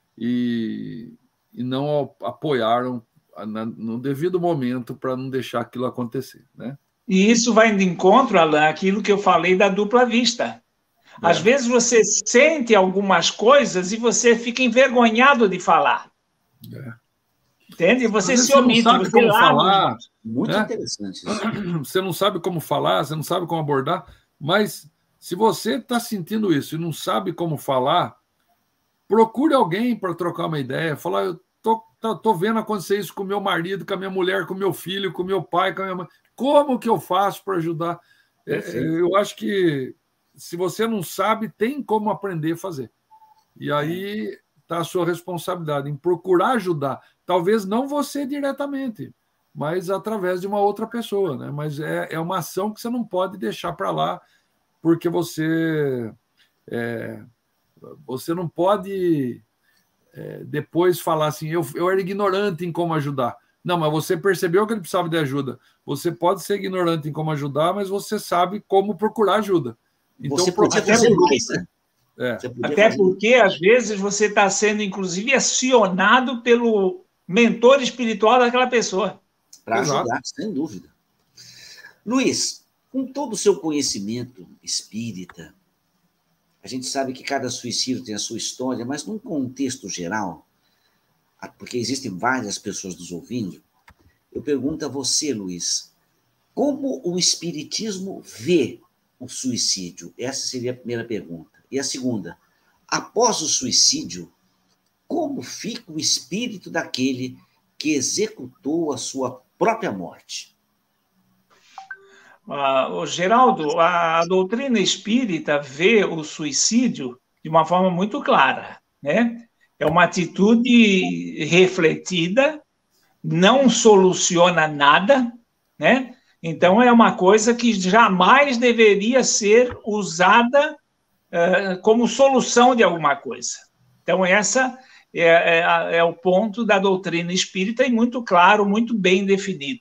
e, e não apoiaram no devido momento para não deixar aquilo acontecer, né? E isso vai de encontro, Alain, aquilo que eu falei da dupla vista. É. Às vezes você sente algumas coisas e você fica envergonhado de falar. É. Entende? Você se omite, você, você lava. Falar, Muito né? interessante isso. Você não sabe como falar, você não sabe como abordar, mas se você está sentindo isso e não sabe como falar, procure alguém para trocar uma ideia. Falar, eu tô, tô, tô vendo acontecer isso com o meu marido, com a minha mulher, com o meu filho, com o meu pai, com a minha mãe. Como que eu faço para ajudar? É, eu acho que se você não sabe, tem como aprender a fazer. E aí está a sua responsabilidade em procurar ajudar. Talvez não você diretamente, mas através de uma outra pessoa, né? Mas é, é uma ação que você não pode deixar para lá, porque você, é, você não pode é, depois falar assim, eu, eu era ignorante em como ajudar. Não, mas você percebeu que ele precisava de ajuda. Você pode ser ignorante em como ajudar, mas você sabe como procurar ajuda. Então, você podia fazer mais, né? É. Até fazer. Porque, às vezes, você está sendo, inclusive, acionado pelo mentor espiritual daquela pessoa. Para ajudar, sem dúvida. Luiz, com todo o seu conhecimento espírita, a gente sabe que cada suicídio tem a sua história, mas num contexto geral, porque existem várias pessoas nos ouvindo, eu pergunto a você, Luiz, como o Espiritismo vê o suicídio? Essa seria a primeira pergunta. E a segunda, após o suicídio, como fica o espírito daquele que executou a sua própria morte? Uh, Geraldo, a doutrina espírita vê o suicídio de uma forma muito clara, né? É uma atitude refletida, não soluciona nada, né? Então, é uma coisa que jamais deveria ser usada uh, como solução de alguma coisa. Então, essa é, é, é o ponto da doutrina espírita e muito claro, muito bem definido.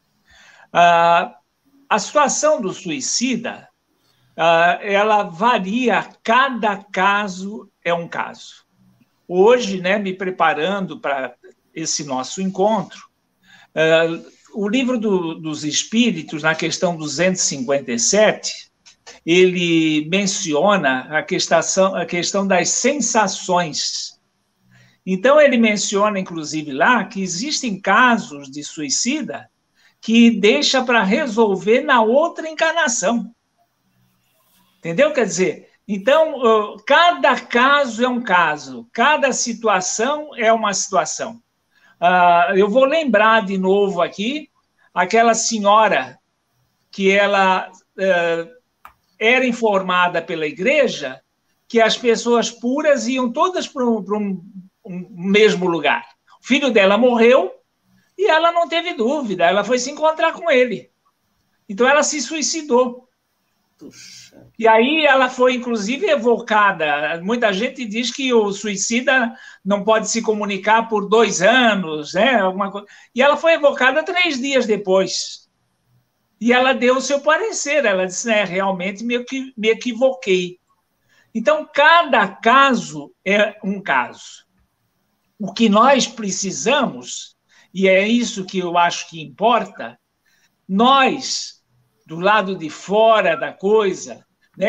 Uh, a situação do suicida, uh, ela varia, cada caso é um caso. Hoje, né, me preparando para esse nosso encontro, uh, o livro do, dos Espíritos, na questão duzentos e cinquenta e sete, ele menciona a questão, a questão das sensações. Então, ele menciona, inclusive, lá, que existem casos de suicida que deixa para resolver na outra encarnação. Entendeu? Quer dizer, então, cada caso é um caso, cada situação é uma situação. Uh, eu vou lembrar de novo aqui aquela senhora que ela uh, era informada pela igreja que as pessoas puras iam todas para um, para um, um mesmo lugar. O filho dela morreu e ela não teve dúvida, ela foi se encontrar com ele. Então, ela se suicidou. Puxa. E aí ela foi, inclusive, evocada. Muita gente diz que o suicida não pode se comunicar por dois anos, né? Alguma coisa. E ela foi evocada três dias depois. E ela deu o seu parecer. Ela disse, né, realmente me, me equivoquei. Então, cada caso é um caso. O que nós precisamos, e é isso que eu acho que importa, nós, do lado de fora da coisa, né,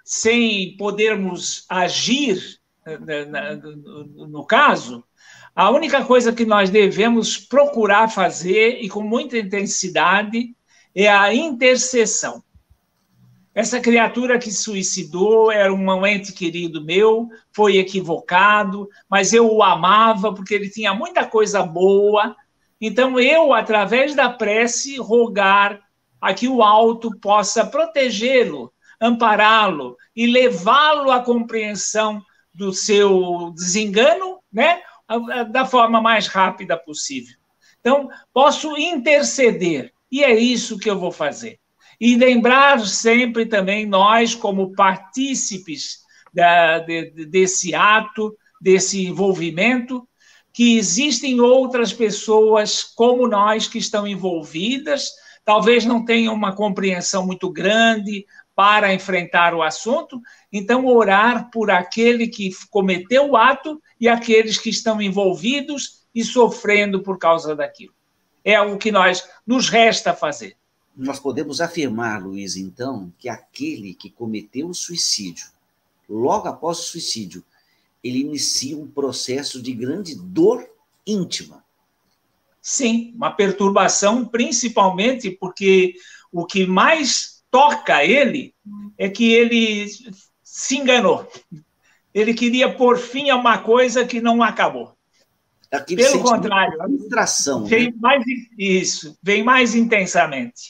sem podermos agir no caso, a única coisa que nós devemos procurar fazer, e com muita intensidade, é a intercessão. Essa criatura que suicidou era um ente querido meu, foi equivocado, mas eu o amava porque ele tinha muita coisa boa. Então, eu, através da prece, rogar a que o alto possa protegê-lo, ampará-lo e levá-lo à compreensão do seu desengano, né, da forma mais rápida possível. Então, posso interceder, e é isso que eu vou fazer. E lembrar sempre também nós, como partícipes da, de, desse ato, desse envolvimento, que existem outras pessoas como nós que estão envolvidas, talvez não tenham uma compreensão muito grande para enfrentar o assunto, então orar por aquele que cometeu o ato e aqueles que estão envolvidos e sofrendo por causa daquilo. É o que nós nos resta fazer. Nós podemos afirmar, Luiz, então, que aquele que cometeu o suicídio, logo após o suicídio, ele inicia um processo de grande dor íntima. Sim, uma perturbação, principalmente porque o que mais toca ele é que ele se enganou. Ele queria pôr fim a uma coisa que não acabou. Aquele Pelo contrário, frustração, vem né? mais isso, vem mais intensamente.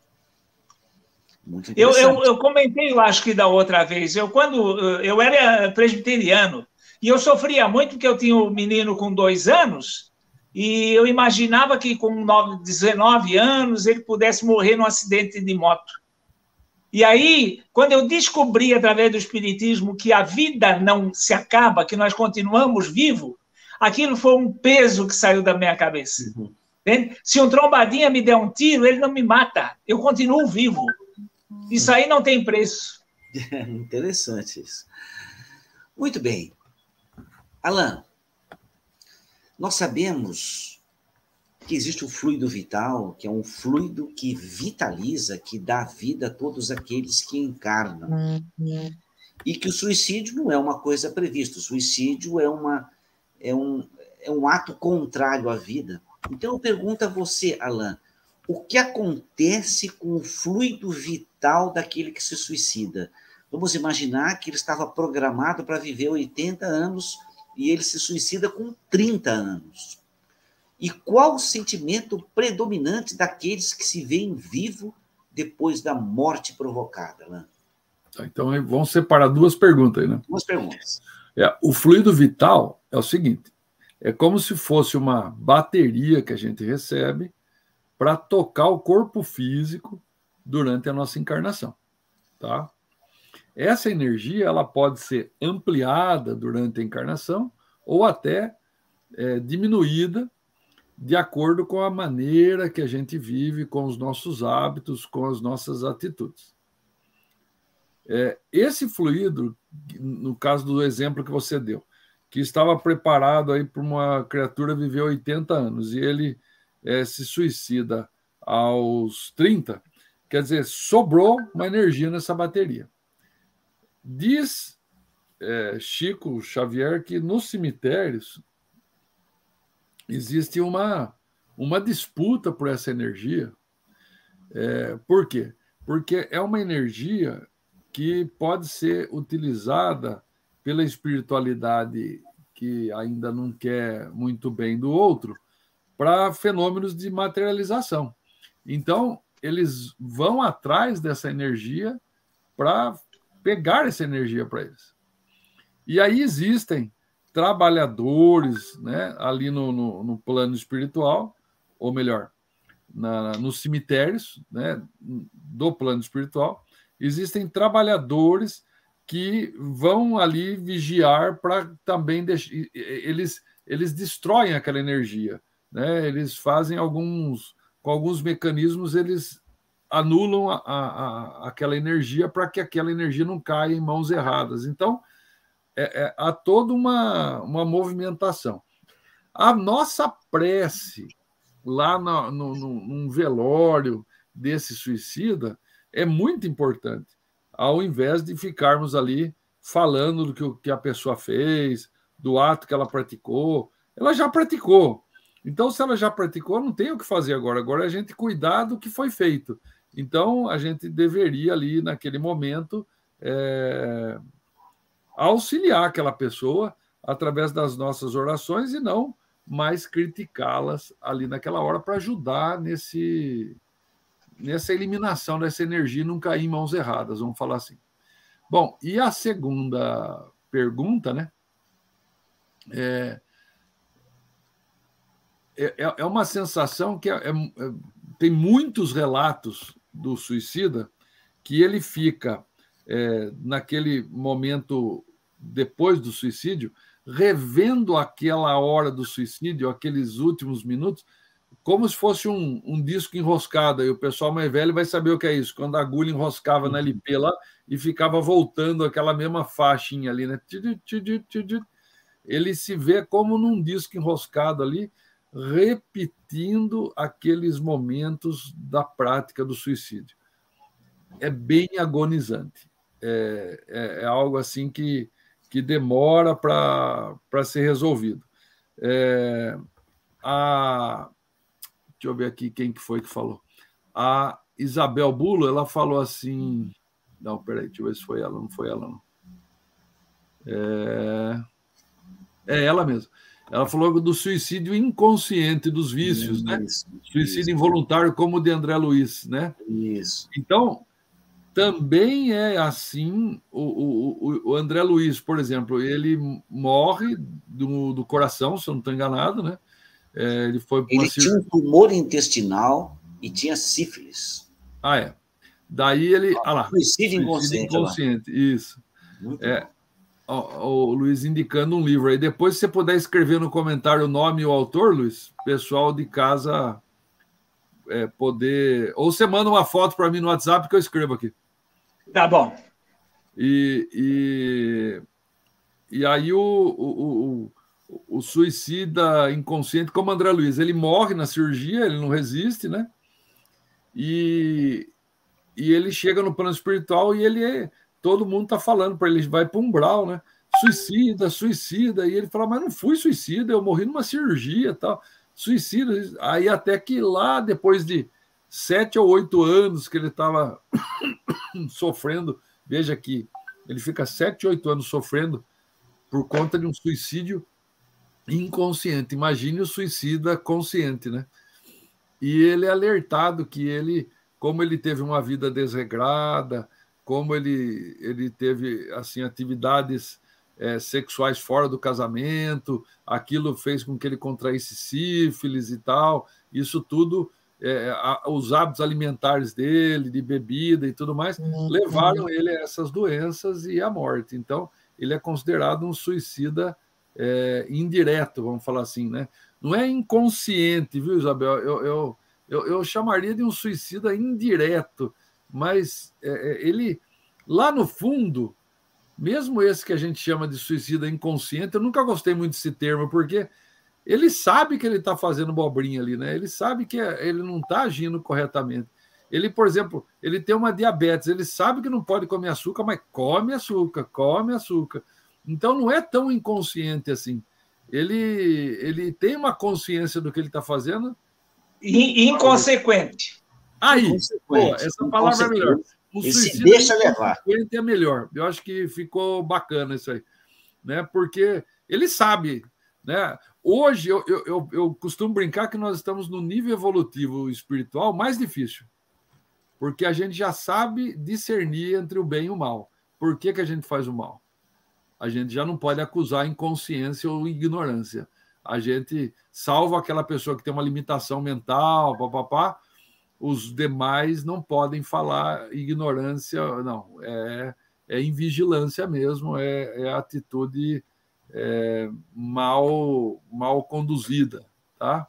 Eu, eu, eu comentei, eu acho que da outra vez, eu quando eu era presbiteriano e eu sofria muito porque eu tinha um menino com dois anos e eu imaginava que com dezenove anos ele pudesse morrer num acidente de moto. E aí, quando eu descobri através do Espiritismo que a vida não se acaba, que nós continuamos vivos, aquilo foi um peso que saiu da minha cabeça. Uhum. Se um trombadinha me der um tiro, ele não me mata, eu continuo vivo. Isso aí não tem preço. É interessante isso. Muito bem. Alain, nós sabemos que existe o fluido vital, que é um fluido que vitaliza, que dá vida a todos aqueles que encarnam. Uhum. E que o suicídio não é uma coisa prevista. O suicídio é, uma, é, um, é um ato contrário à vida. Então, eu pergunto a você, Alain, o que acontece com o fluido vital daquele que se suicida? Vamos imaginar que ele estava programado para viver oitenta anos e ele se suicida com trinta anos. E qual o sentimento predominante daqueles que se veem vivos depois da morte provocada, Alain? Então, vamos separar duas perguntas aí, né? Duas perguntas. É, o fluido vital é o seguinte, é como se fosse uma bateria que a gente recebe para tocar o corpo físico durante a nossa encarnação, tá? Essa energia ela pode ser ampliada durante a encarnação ou até é, diminuída de acordo com a maneira que a gente vive, com os nossos hábitos, com as nossas atitudes. É, esse fluido, no caso do exemplo que você deu, que estava preparado aí para uma criatura viver oitenta anos e ele é, se suicida aos trinta, quer dizer, sobrou uma energia nessa bateria. Diz é, Chico Xavier que nos cemitérios existe uma, uma disputa por essa energia. É, por quê? Porque é uma energia que pode ser utilizada pela espiritualidade que ainda não quer muito bem do outro para fenômenos de materialização. Então, eles vão atrás dessa energia para pegar essa energia para eles. E aí existem trabalhadores, né, ali no, no, no plano espiritual, ou melhor, na, nos cemitérios, né, do plano espiritual, existem trabalhadores que vão ali vigiar para também deixar, eles, eles destroem aquela energia, né, eles fazem alguns, com alguns mecanismos, eles anulam a, a, a, aquela energia para que aquela energia não caia em mãos erradas. Então, É, é, há toda uma, uma movimentação. A nossa prece lá no, no, num velório desse suicida é muito importante. ao invés de ficarmos ali falando do que, que a pessoa fez, do ato que ela praticou. Ela já praticou. Então, se ela já praticou, não tem o que fazer agora. Agora é a gente cuidar do que foi feito. Então, a gente deveria ali, naquele momento, é, auxiliar aquela pessoa através das nossas orações e não mais criticá-las ali naquela hora para ajudar nesse, nessa eliminação dessa energia e não cair em mãos erradas, vamos falar assim. Bom, e a segunda pergunta, né? É, é, é uma sensação que é, é, tem muitos relatos do suicida que ele fica é, naquele momento depois do suicídio, revendo aquela hora do suicídio, aqueles últimos minutos, como se fosse um, um disco enroscado. Aí o pessoal mais velho vai saber o que é isso, quando a agulha enroscava na L P lá e ficava voltando aquela mesma faixinha ali, né? Ele se vê como num disco enroscado ali, repetindo aqueles momentos da prática do suicídio. É bem agonizante. É, é, é algo assim que, que demora para ser resolvido. É, a, deixa eu ver aqui quem que foi que falou. A Isabel Bulo, ela falou assim... Não, peraí, deixa eu ver se foi ela. Não foi ela, não. É, é ela mesma. Ela falou do suicídio inconsciente dos vícios, isso, né? Suicídio isso. Involuntário, como o de André Luiz, né? Isso. Então, também é assim, o, o, o André Luiz, por exemplo, ele morre do, do coração, se eu não estou enganado, né? É, ele foi ele tinha um tumor intestinal e tinha sífilis. Ah, é. Daí ele... Ah, lá, suicídio inconsciente. inconsciente, isso. Muito é, o, o Luiz indicando um livro aí. Depois, se você puder escrever no comentário o nome e o autor, Luiz, pessoal de casa é, poder... Ou você manda uma foto para mim no WhatsApp que eu escrevo aqui. Tá bom. E, e, e aí o, o, o, o suicida inconsciente, como André Luiz, ele morre na cirurgia, ele não resiste, né? E, e ele chega no plano espiritual e ele é, todo mundo está falando para ele, ele vai para um umbral, né? Suicida, suicida. E ele fala, mas não fui suicida, eu morri numa cirurgia e tal. Suicida. Aí até que lá, depois de sete ou oito anos que ele estava sofrendo, veja que ele fica sete, oito anos sofrendo por conta de um suicídio inconsciente. Imagine o suicida consciente, né? E ele é alertado que ele, como ele teve uma vida desregrada, como ele, ele teve assim, atividades é, sexuais fora do casamento, aquilo fez com que ele contraísse sífilis e tal, isso tudo, é, a, os hábitos alimentares dele, de bebida e tudo mais, uhum. levaram ele a essas doenças e à morte. Então, ele é considerado um suicida é, indireto, vamos falar assim, né? Não é inconsciente, viu, Isabel? Eu, eu, eu, eu chamaria de um suicida indireto, mas é, ele, lá no fundo, mesmo esse que a gente chama de suicida inconsciente, eu nunca gostei muito desse termo, porque ele sabe que ele está fazendo bobrinha ali, né? Ele sabe que ele não está agindo corretamente. Ele, por exemplo, ele tem uma diabetes, ele sabe que não pode comer açúcar, mas come açúcar, come açúcar. Então não é tão inconsciente assim. Ele, ele tem uma consciência do que ele está fazendo. Inconsequente. Aí, pô, essa palavra é melhor. O suicídio deixa levar. É melhor. Eu acho que ficou bacana isso aí, né? Porque ele sabe, né? Hoje eu, eu, eu, eu costumo brincar que nós estamos no nível evolutivo espiritual mais difícil, porque a gente já sabe discernir entre o bem e o mal. Por que que a gente faz o mal? A gente já não pode acusar inconsciência ou ignorância. A gente salva aquela pessoa que tem uma limitação mental, papapá. Os demais não podem falar ignorância, não. É, é invigilância mesmo, é, é atitude é, mal, mal conduzida, tá?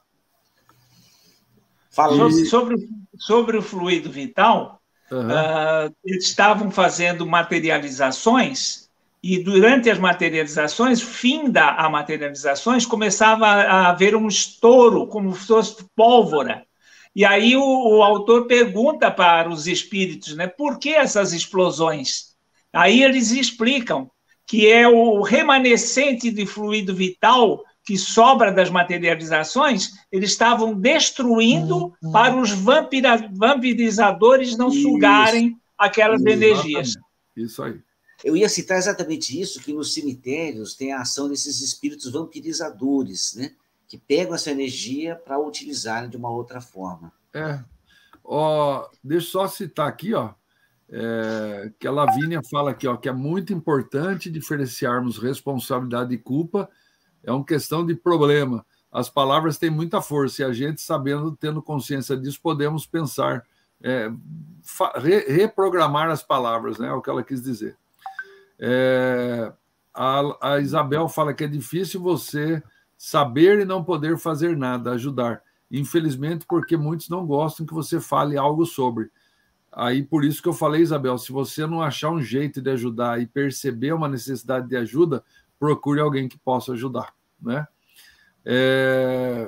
Falou e... sobre, sobre o fluido vital, uhum. uh, eles estavam fazendo materializações. E durante as materializações, fim das materializações, começava a haver um estouro, como se fosse pólvora. E aí o, o autor pergunta para os espíritos, né, por que essas explosões? Aí eles explicam que é o remanescente de fluido vital que sobra das materializações, eles estavam destruindo uhum. para os vampira, vampirizadores não isso. sugarem aquelas isso. energias. Isso aí. Eu ia citar exatamente isso, que nos cemitérios tem a ação desses espíritos vampirizadores, né? Que pegam essa energia para utilizarem de uma outra forma. É. Ó, deixa eu só citar aqui, ó, é, que a Lavínia fala aqui, ó, que é muito importante diferenciarmos responsabilidade e culpa. É uma questão de problema. As palavras têm muita força e a gente, sabendo, tendo consciência disso, podemos pensar, é, re, reprogramar as palavras, né? É o que ela quis dizer. É, a, a Isabel fala que é difícil você saber e não poder fazer nada, ajudar. Infelizmente, porque muitos não gostam que você fale algo sobre. Aí, por isso que eu falei, Isabel, se você não achar um jeito de ajudar e perceber uma necessidade de ajuda, procure alguém que possa ajudar, né? É...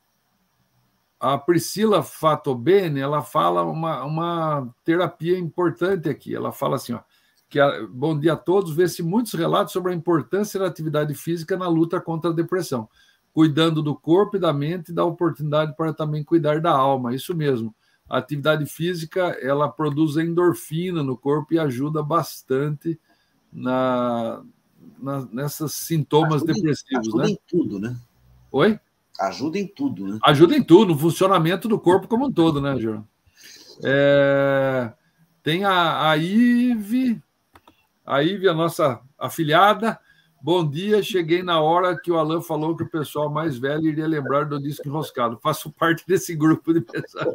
A Priscila Fatobene, ela fala uma, uma terapia importante aqui. Ela fala assim, ó, que a, bom dia a todos, vê-se muitos relatos sobre a importância da atividade física na luta contra a depressão, cuidando do corpo e da mente, dá oportunidade para também cuidar da alma. Isso mesmo. A atividade física, ela produz endorfina no corpo e ajuda bastante na Na, nessas sintomas ajuda depressivos, ajuda né? Ajuda em tudo, né? Oi? Ajuda em tudo, né? Ajuda em tudo, no funcionamento do corpo como um todo, né, João? É, tem a, a Ive, a Ive, a nossa afilhada. Bom dia, cheguei na hora que o Alain falou que o pessoal mais velho iria lembrar do disco enroscado. Faço parte desse grupo de pessoas.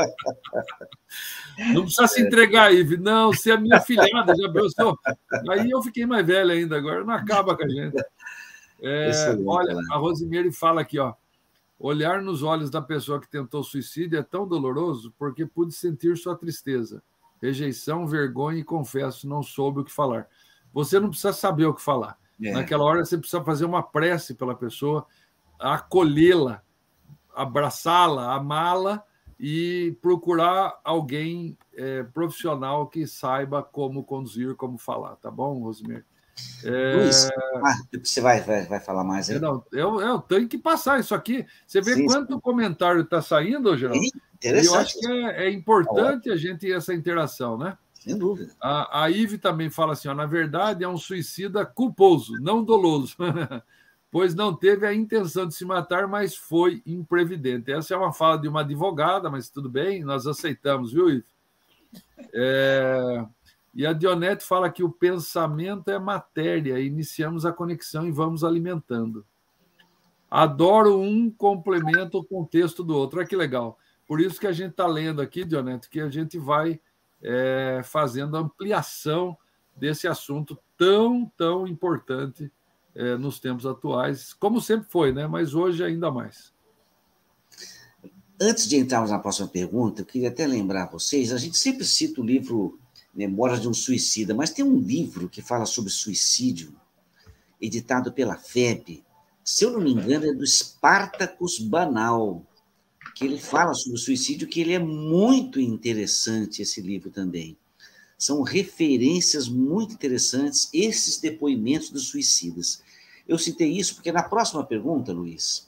Não precisa se entregar, Ive. Não, você é minha afilhada, já pensou? Aí eu fiquei mais velho ainda, agora não acaba com a gente. É, olha, a Rosimeire fala aqui, ó. Olhar nos olhos da pessoa que tentou suicídio é tão doloroso porque pude sentir sua tristeza, rejeição, vergonha e confesso, não soube o que falar. Você não precisa saber o que falar. É. Naquela hora você precisa fazer uma prece pela pessoa, acolhê-la, abraçá-la, amá-la e procurar alguém é, profissional que saiba como conduzir, como falar, tá bom, Rosimeire? É... Luiz, ah, você vai, vai, vai falar mais aí? Não, eu, eu tenho que passar isso aqui. Você vê sim, quanto sim. comentário está saindo, Geraldo? Interessante. Eu acho que é, é importante a gente ter essa interação, né? Sem dúvida. A, a Ive também fala assim, ó, na verdade é um suicida culposo, não doloso, pois não teve a intenção de se matar, mas foi imprevidente. Essa é uma fala de uma advogada, mas tudo bem, nós aceitamos, viu, Ive? É... E a Dionete fala que o pensamento é matéria, iniciamos a conexão e vamos alimentando. Adoro um complemento o contexto do outro, olha que legal. Por isso que a gente está lendo aqui, Dionete, que a gente vai é, fazendo ampliação desse assunto tão, tão importante é, nos tempos atuais, como sempre foi, né? Mas hoje ainda mais. Antes de entrarmos na próxima pergunta, eu queria até lembrar a vocês, a gente sempre cita o livro Memórias de um Suicida, mas tem um livro que fala sobre suicídio, editado pela F E B, se eu não me engano, é do Spartacus Banal, que ele fala sobre o suicídio, que ele é muito interessante, esse livro também. São referências muito interessantes, esses depoimentos dos suicidas. Eu citei isso porque na próxima pergunta, Luiz,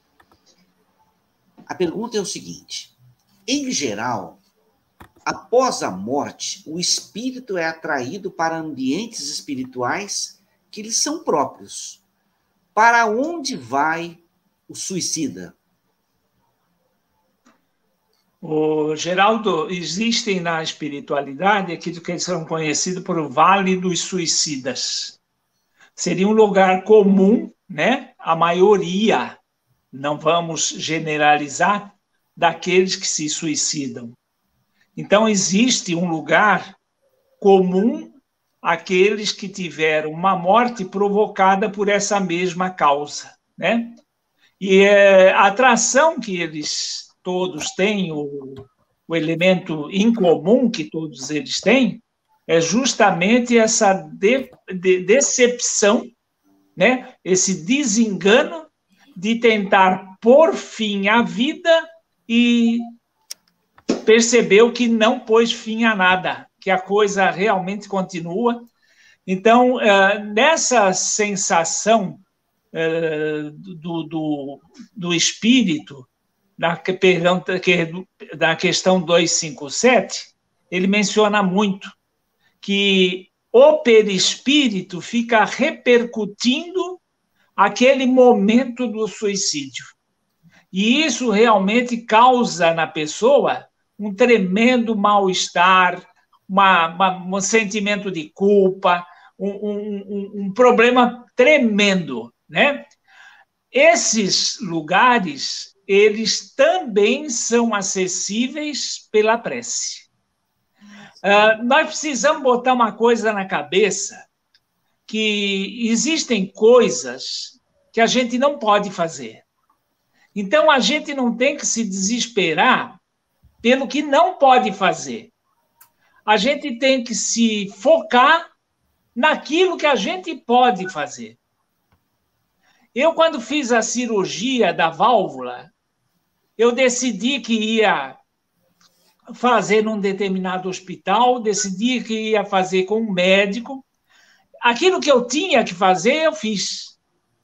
a pergunta é o seguinte, em geral, após a morte, o espírito é atraído para ambientes espirituais que lhes são próprios. Para onde vai o suicida? O Geraldo, existem na espiritualidade aquilo que são conhecidos por o Vale dos Suicidas. Seria um lugar comum, né? A maioria, não vamos generalizar, daqueles que se suicidam. Então, existe um lugar comum àqueles que tiveram uma morte provocada por essa mesma causa, né? E é, a atração que eles todos têm, o, o elemento incomum que todos eles têm, é justamente essa de, de, decepção, né? Esse desengano de tentar pôr fim à vida e percebeu que não pôs fim a nada, que a coisa realmente continua. Então, nessa sensação do, do, do espírito, na pergunta, da questão duzentos e cinquenta e sete, ele menciona muito que o perispírito fica repercutindo aquele momento do suicídio. E isso realmente causa na pessoa um tremendo mal-estar, uma, uma, um sentimento de culpa, um, um, um problema tremendo, né? Esses lugares, eles também são acessíveis pela prece. Uh, nós precisamos botar uma coisa na cabeça, que existem coisas que a gente não pode fazer. Então, a gente não tem que se desesperar pelo que não pode fazer. A gente tem que se focar naquilo que a gente pode fazer. Eu, quando fiz a cirurgia da válvula, eu decidi que ia fazer num determinado hospital, decidi que ia fazer com um médico. Aquilo que eu tinha que fazer, eu fiz.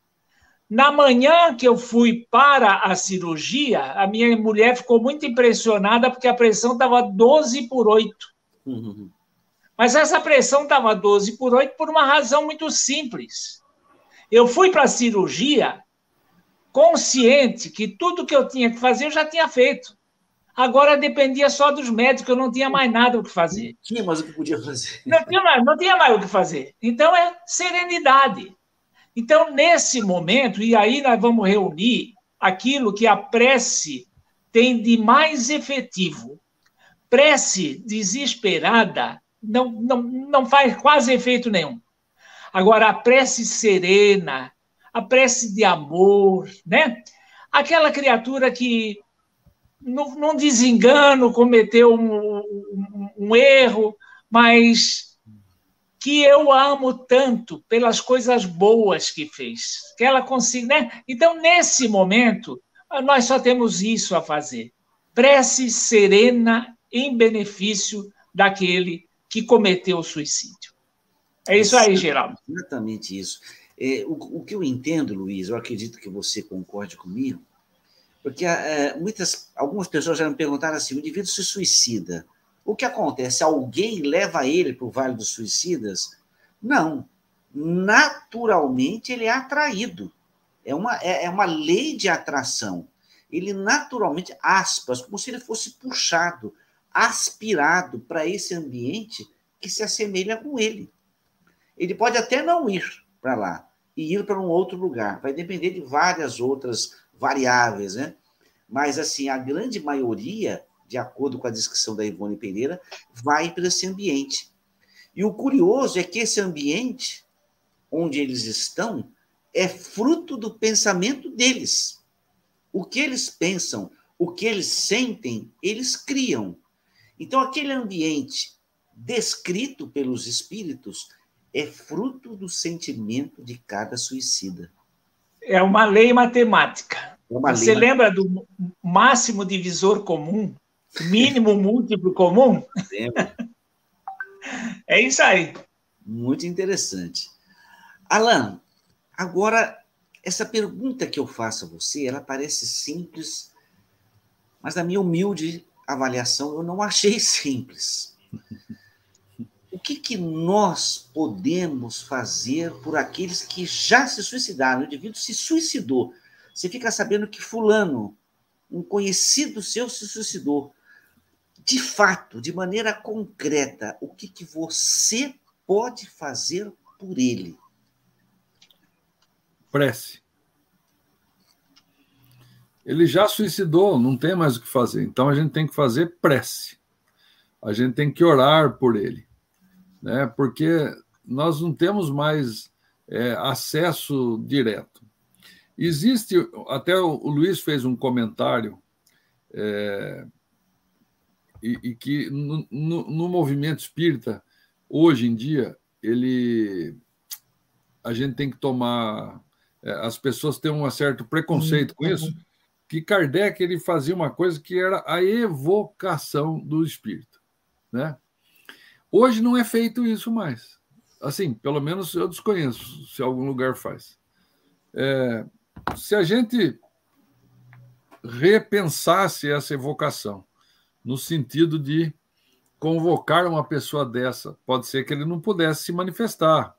Na manhã que eu fui para a cirurgia, a minha mulher ficou muito impressionada porque a pressão estava doze por oito. Uhum. Mas essa pressão estava doze por oito por uma razão muito simples. Eu fui para a cirurgia consciente que tudo que eu tinha que fazer eu já tinha feito. Agora dependia só dos médicos, eu não tinha mais nada o que fazer. Não tinha mais o que podia fazer. Não tinha mais, não tinha mais o que fazer. Então, é serenidade. Então, nesse momento, e aí nós vamos reunir aquilo que a prece tem de mais efetivo. Prece desesperada não, não, não faz quase efeito nenhum. Agora, a prece serena, a prece de amor, né? Aquela criatura que, num, num desengano, cometeu um, um, um erro, mas que eu amo tanto pelas coisas boas que fez, que ela consiga, né? Então, nesse momento, nós só temos isso a fazer. Prece serena em benefício daquele que cometeu o suicídio. É isso aí, Geraldo. Exatamente isso. É, o, o que eu entendo, Luiz, eu acredito que você concorde comigo, porque é, muitas, algumas pessoas já me perguntaram assim, o indivíduo se suicida, o que acontece? Alguém leva ele para o Vale dos Suicidas? Não. Naturalmente, ele é atraído. É uma, é, é uma lei de atração. Ele naturalmente, aspas, como se ele fosse puxado, aspirado para esse ambiente que se assemelha com ele. Ele pode até não ir para lá e ir para um outro lugar. Vai depender de várias outras variáveis, né? Mas, assim, a grande maioria, de acordo com a descrição da Ivone Pereira, vai para esse ambiente. E o curioso é que esse ambiente, onde eles estão, é fruto do pensamento deles. O que eles pensam, o que eles sentem, eles criam. Então, aquele ambiente descrito pelos espíritos é fruto do sentimento de cada suicida. É uma lei matemática. É uma Você lei lembra do máximo divisor comum? Mínimo múltiplo comum? Lembro. É isso aí. Muito interessante. Alan, agora, essa pergunta que eu faço a você, ela parece simples, mas na minha humilde avaliação, eu não achei simples. O que, que nós podemos fazer por aqueles que já se suicidaram? O indivíduo se suicidou. Você fica sabendo que fulano, um conhecido seu, se suicidou. De fato, de maneira concreta, o que, que você pode fazer por ele? Prece. Ele já suicidou, não tem mais o que fazer. Então, a gente tem que fazer prece. A gente tem que orar por ele, né? Porque nós não temos mais é, acesso direto. Existe, até o Luiz fez um comentário, é, e, e que no, no, no movimento espírita, hoje em dia, ele, a gente tem que tomar... É, as pessoas têm um certo preconceito com isso, que Kardec ele fazia uma coisa que era a evocação do espírito, né? Hoje não é feito isso mais. Assim, pelo menos eu desconheço se algum lugar faz. É, se a gente repensasse essa evocação, no sentido de convocar uma pessoa dessa, pode ser que ele não pudesse se manifestar,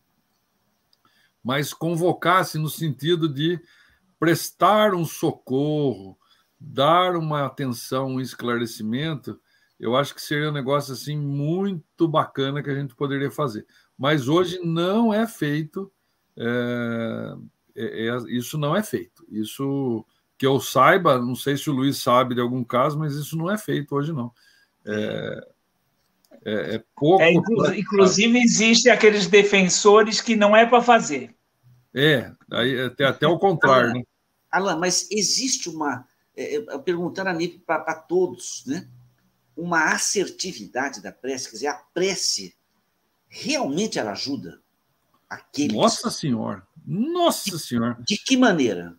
mas convocasse no sentido de prestar um socorro, dar uma atenção, um esclarecimento, eu acho que seria um negócio assim muito bacana que a gente poderia fazer. Mas hoje não é feito, é, é, é, isso não é feito. Isso que eu saiba, não sei se o Luiz sabe de algum caso, mas isso não é feito hoje, não. É, é, é pouco... É, inclusive, existem aqueles defensores que não é para fazer. É, aí até, até o contrário, né? Alan, mas existe uma... É, perguntando a nível para todos, né? Uma assertividade da prece, quer dizer, a prece realmente ela ajuda aquele... Nossa que... Senhora! Nossa Senhora! De que maneira?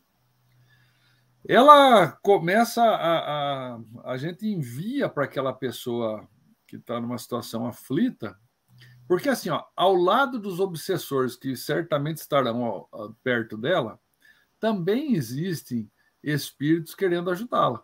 Ela começa a... A, a gente envia para aquela pessoa que está numa situação aflita, porque assim, ó, ao lado dos obsessores que certamente estarão ó, ó, perto dela, também existem espíritos querendo ajudá-la.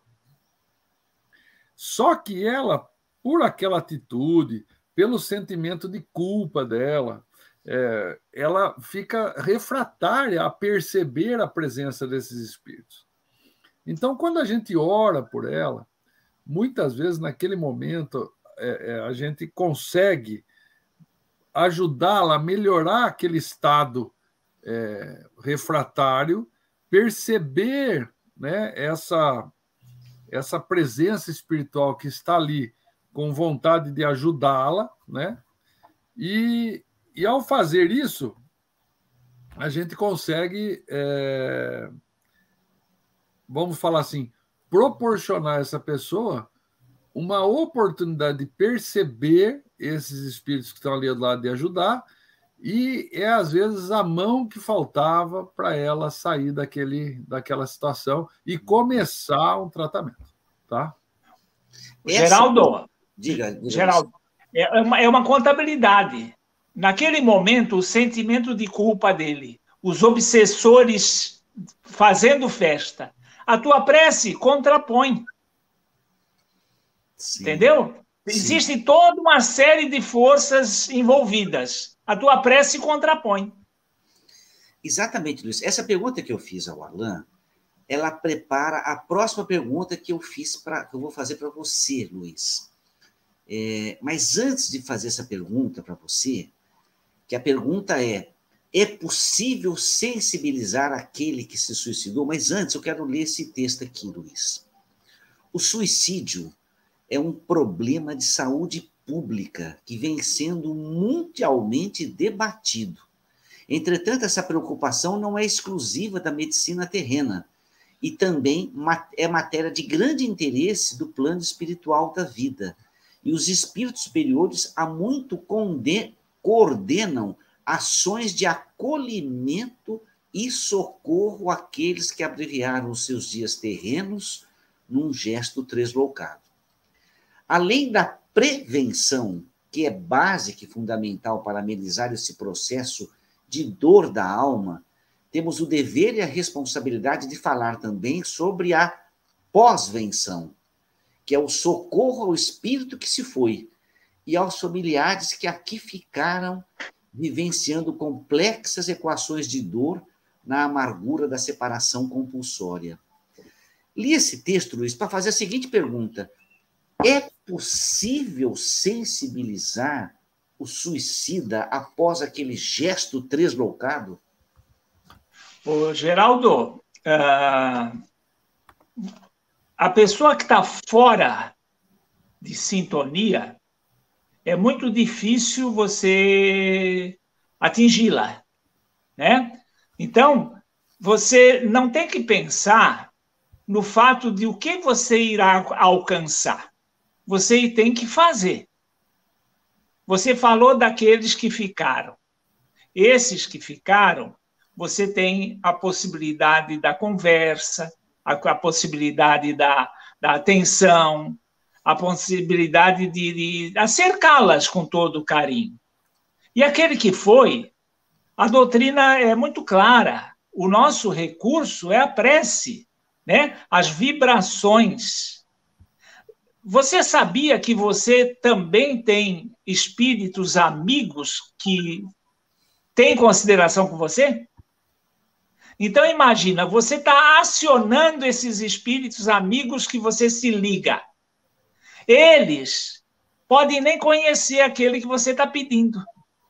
Só que ela, por aquela atitude, pelo sentimento de culpa dela, é, ela fica refratária a perceber a presença desses espíritos. Então, quando a gente ora por ela, muitas vezes, naquele momento, é, é, a gente consegue ajudá-la a melhorar aquele estado é, refratário, perceber, né, essa, essa presença espiritual que está ali com vontade de ajudá-la, né? E, e ao fazer isso, a gente consegue, é, vamos falar assim, proporcionar a essa pessoa uma oportunidade de perceber esses espíritos que estão ali do lado de ajudar, e é, às vezes, a mão que faltava para ela sair daquele, daquela situação e começar um tratamento. Tá? Essa... Geraldo, diga, diga Geraldo é, uma, é uma contabilidade. Naquele momento, o sentimento de culpa dele, os obsessores fazendo festa, a tua prece contrapõe. Sim. Entendeu? Sim. Existe toda uma série de forças envolvidas. A tua prece contrapõe. Exatamente, Luiz. Essa pergunta que eu fiz ao Alan, ela prepara a próxima pergunta que eu fiz para que eu vou fazer para você, Luiz. É, mas antes de fazer essa pergunta para você, que a pergunta é: é possível sensibilizar aquele que se suicidou? Mas antes eu quero ler esse texto aqui, Luiz. O suicídio é um problema de saúde pública que vem sendo mundialmente debatido. Entretanto, essa preocupação não é exclusiva da medicina terrena e também é matéria de grande interesse do plano espiritual da vida. E os espíritos superiores há muito coordenam ações de acolhimento e socorro àqueles que abreviaram os seus dias terrenos num gesto tresloucado. Além da prevenção, que é básica e fundamental para amenizar esse processo de dor da alma, temos o dever e a responsabilidade de falar também sobre a pós-venção, que é o socorro ao espírito que se foi e aos familiares que aqui ficaram vivenciando complexas equações de dor na amargura da separação compulsória. Li esse texto, Luiz, para fazer a seguinte pergunta: é possível sensibilizar o suicida após aquele gesto tresloucado? Ô, Geraldo, uh, a pessoa que está fora de sintonia, é muito difícil você atingi-la, né? Então, você não tem que pensar no fato de o que você irá alcançar. Você tem que fazer. Você falou daqueles que ficaram. Esses que ficaram, você tem a possibilidade da conversa, a, a possibilidade da, da atenção, a possibilidade de, de cercá-las com todo o carinho. E aquele que foi, a doutrina é muito clara. O nosso recurso é a prece, né? As vibrações. Você sabia que você também tem espíritos amigos que têm consideração com você? Então, imagina, você está acionando esses espíritos amigos que você se liga. Eles podem nem conhecer aquele que você está pedindo.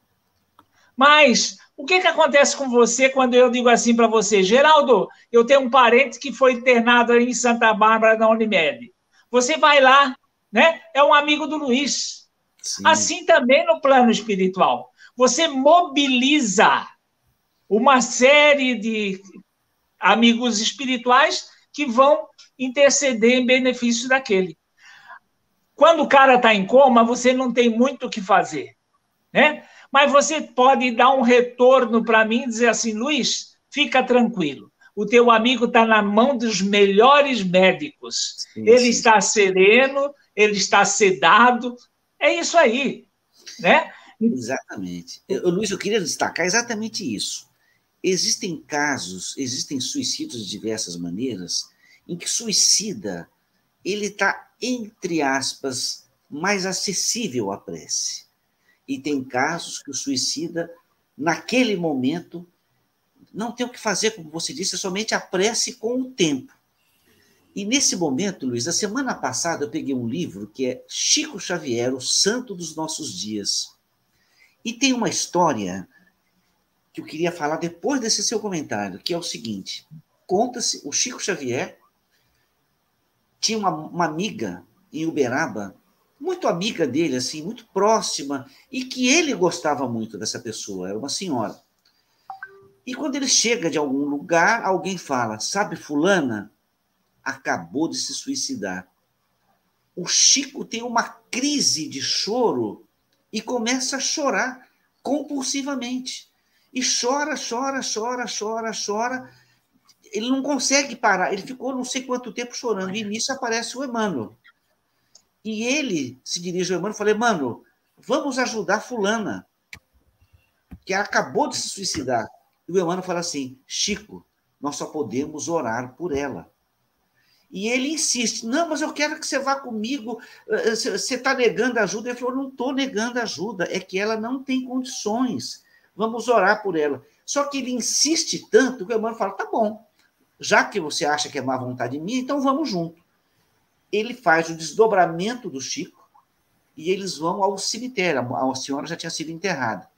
Mas o que, que acontece com você quando eu digo assim para você, Geraldo, eu tenho um parente que foi internado em Santa Bárbara, na Unimed. Você vai lá, né? É um amigo do Luiz. Sim. Assim também no plano espiritual. Você mobiliza uma série de amigos espirituais que vão interceder em benefício daquele. Quando o cara está em coma, você não tem muito o que fazer, né? Mas você pode dar um retorno para mim e dizer assim, Luiz, fica tranquilo. O teu amigo está na mão dos melhores médicos. Sim, ele sim. está sereno, ele está sedado. É isso aí, né? Exatamente. Eu, Luiz, eu queria destacar exatamente isso. Existem casos, existem suicídios de diversas maneiras, em que suicida, ele está, entre aspas, mais acessível à prece. E tem casos que o suicida, naquele momento, não tem o que fazer, como você disse, é somente a prece com o tempo. E nesse momento, Luiz, a semana passada eu peguei um livro que é Chico Xavier, o Santo dos Nossos Dias. E tem uma história que eu queria falar depois desse seu comentário, que é o seguinte, conta-se, o Chico Xavier tinha uma, uma amiga em Uberaba, muito amiga dele, assim, muito próxima, e que ele gostava muito dessa pessoa, era uma senhora. E quando ele chega de algum lugar, alguém fala, sabe, fulana acabou de se suicidar. O Chico tem uma crise de choro e começa a chorar compulsivamente. E chora, chora, chora, chora, chora. Ele não consegue parar, ele ficou não sei quanto tempo chorando, e nisso aparece o Emmanuel. E ele se dirige ao Emmanuel e fala, Emmanuel, vamos ajudar fulana, que acabou de se suicidar. E o Emmanuel fala assim, Chico, nós só podemos orar por ela. E ele insiste, não, mas eu quero que você vá comigo, você está negando ajuda. Ele falou, não estou negando ajuda, é que ela não tem condições, vamos orar por ela. Só que ele insiste tanto que o Emmanuel fala, tá bom, já que você acha que é má vontade minha, então vamos junto. Ele faz o desdobramento do Chico e eles vão ao cemitério. A senhora já tinha sido enterrada.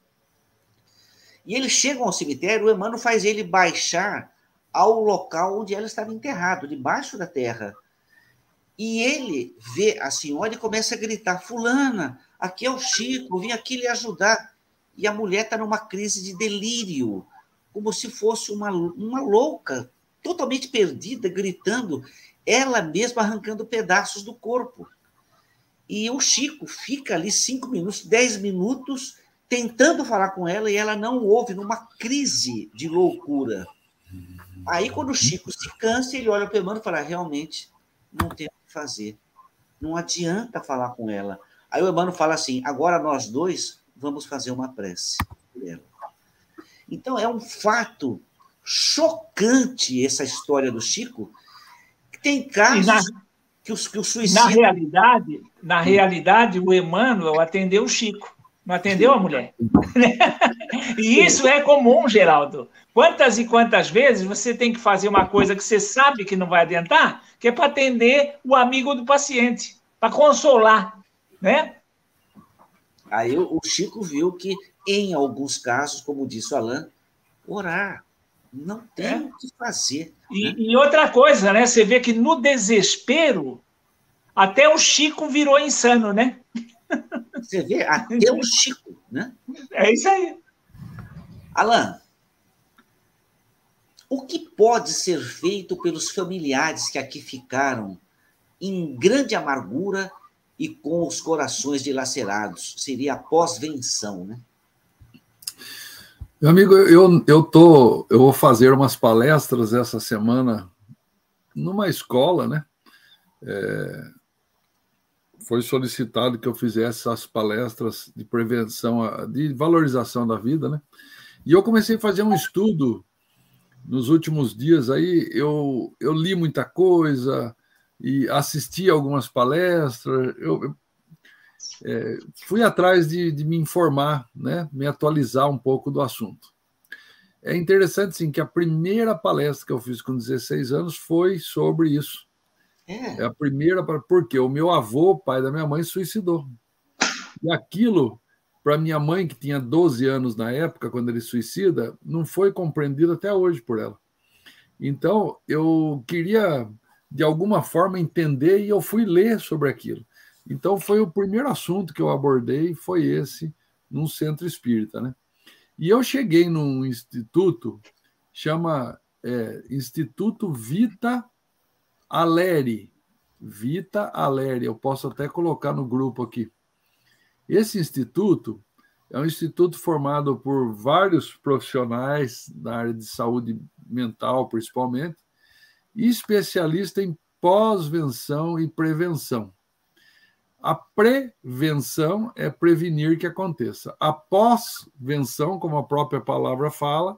E eles chegam ao cemitério, o Emmanuel faz ele baixar ao local onde ela estava enterrada, debaixo da terra. E ele vê a senhora e começa a gritar, fulana, aqui é o Chico, vim aqui lhe ajudar. E a mulher está numa crise de delírio, como se fosse uma, uma louca, totalmente perdida, gritando, ela mesma arrancando pedaços do corpo. E o Chico fica ali cinco minutos, dez minutos, tentando falar com ela, e ela não ouve, numa crise de loucura. Aí, quando o Chico se cansa, ele olha para o Emmanuel e fala, realmente, não tem o que fazer. Não adianta falar com ela. Aí o Emmanuel fala assim, agora nós dois vamos fazer uma prece por ela. Então, é um fato chocante essa história do Chico. Tem casos na, que, os, que o suicídio... Na realidade, na realidade, o Emmanuel atendeu o Chico, não atendeu a mulher. E isso é comum, Geraldo. Quantas e quantas vezes você tem que fazer uma coisa que você sabe que não vai adiantar, que é para atender o amigo do paciente, para consolar, né? Aí o Chico viu que, em alguns casos, como disse o Alain, orar, não tem é. o que fazer. E, né? e outra coisa, né? Você vê que no desespero, até o Chico virou insano, né? Você vê, até o Chico, né? É isso aí. Alain, o que pode ser feito pelos familiares que aqui ficaram em grande amargura e com os corações dilacerados? Seria a pós-venção, né? Meu amigo, eu, eu, tô, eu vou fazer umas palestras essa semana numa escola, né, é, foi solicitado que eu fizesse essas palestras de prevenção, de valorização da vida, né? E eu comecei a fazer um estudo nos últimos dias aí, eu, eu li muita coisa e assisti algumas palestras, eu, eu é, fui atrás de, de me informar, né? Me atualizar um pouco do assunto. É interessante, sim, que a primeira palestra que eu fiz com dezesseis anos foi sobre isso. É, é a primeira, porque o meu avô, pai da minha mãe, suicidou. E aquilo, para minha mãe, que tinha doze anos na época, quando ele suicida, não foi compreendido até hoje por ela. Então, eu queria, de alguma forma, entender e eu fui ler sobre aquilo. Então, foi o primeiro assunto que eu abordei, foi esse, num centro espírita, né? E eu cheguei num instituto, chama é, Instituto Vita Aleri. Vita Aleri, eu posso até colocar no grupo aqui. Esse instituto é um instituto formado por vários profissionais da área de saúde mental, principalmente, e especialista em pós-venção e prevenção. A prevenção é prevenir que aconteça. A pós-venção, como a própria palavra fala,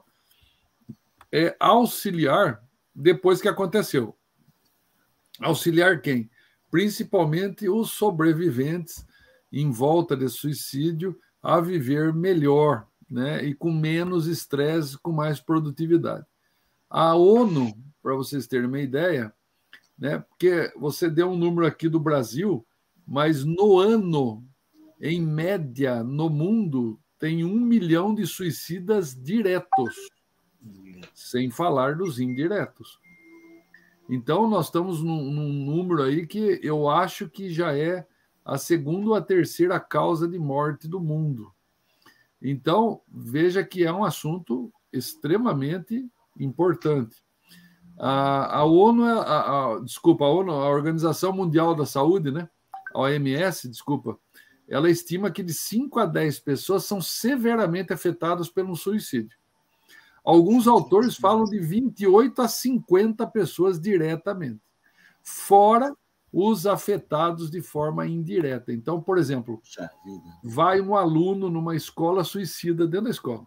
é auxiliar depois que aconteceu. Auxiliar quem? Principalmente os sobreviventes em volta de suicídio a viver melhor, né? E com menos estresse, com mais produtividade. A ONU, para vocês terem uma ideia, né? Porque você deu um número aqui do Brasil, mas no ano, em média, no mundo, tem um milhão de suicidas diretos, sem falar dos indiretos. Então, nós estamos num, num número aí que eu acho que já é a segunda ou a terceira causa de morte do mundo. Então, veja que é um assunto extremamente importante. A, a ONU, a, a, desculpa, a ONU, a Organização Mundial da Saúde, né? A O M S, desculpa, ela estima que de cinco a dez pessoas são severamente afetadas pelo suicídio. Alguns autores falam de vinte e oito a cinquenta pessoas diretamente, fora os afetados de forma indireta. Então, por exemplo, vai um aluno numa escola suicida dentro da escola.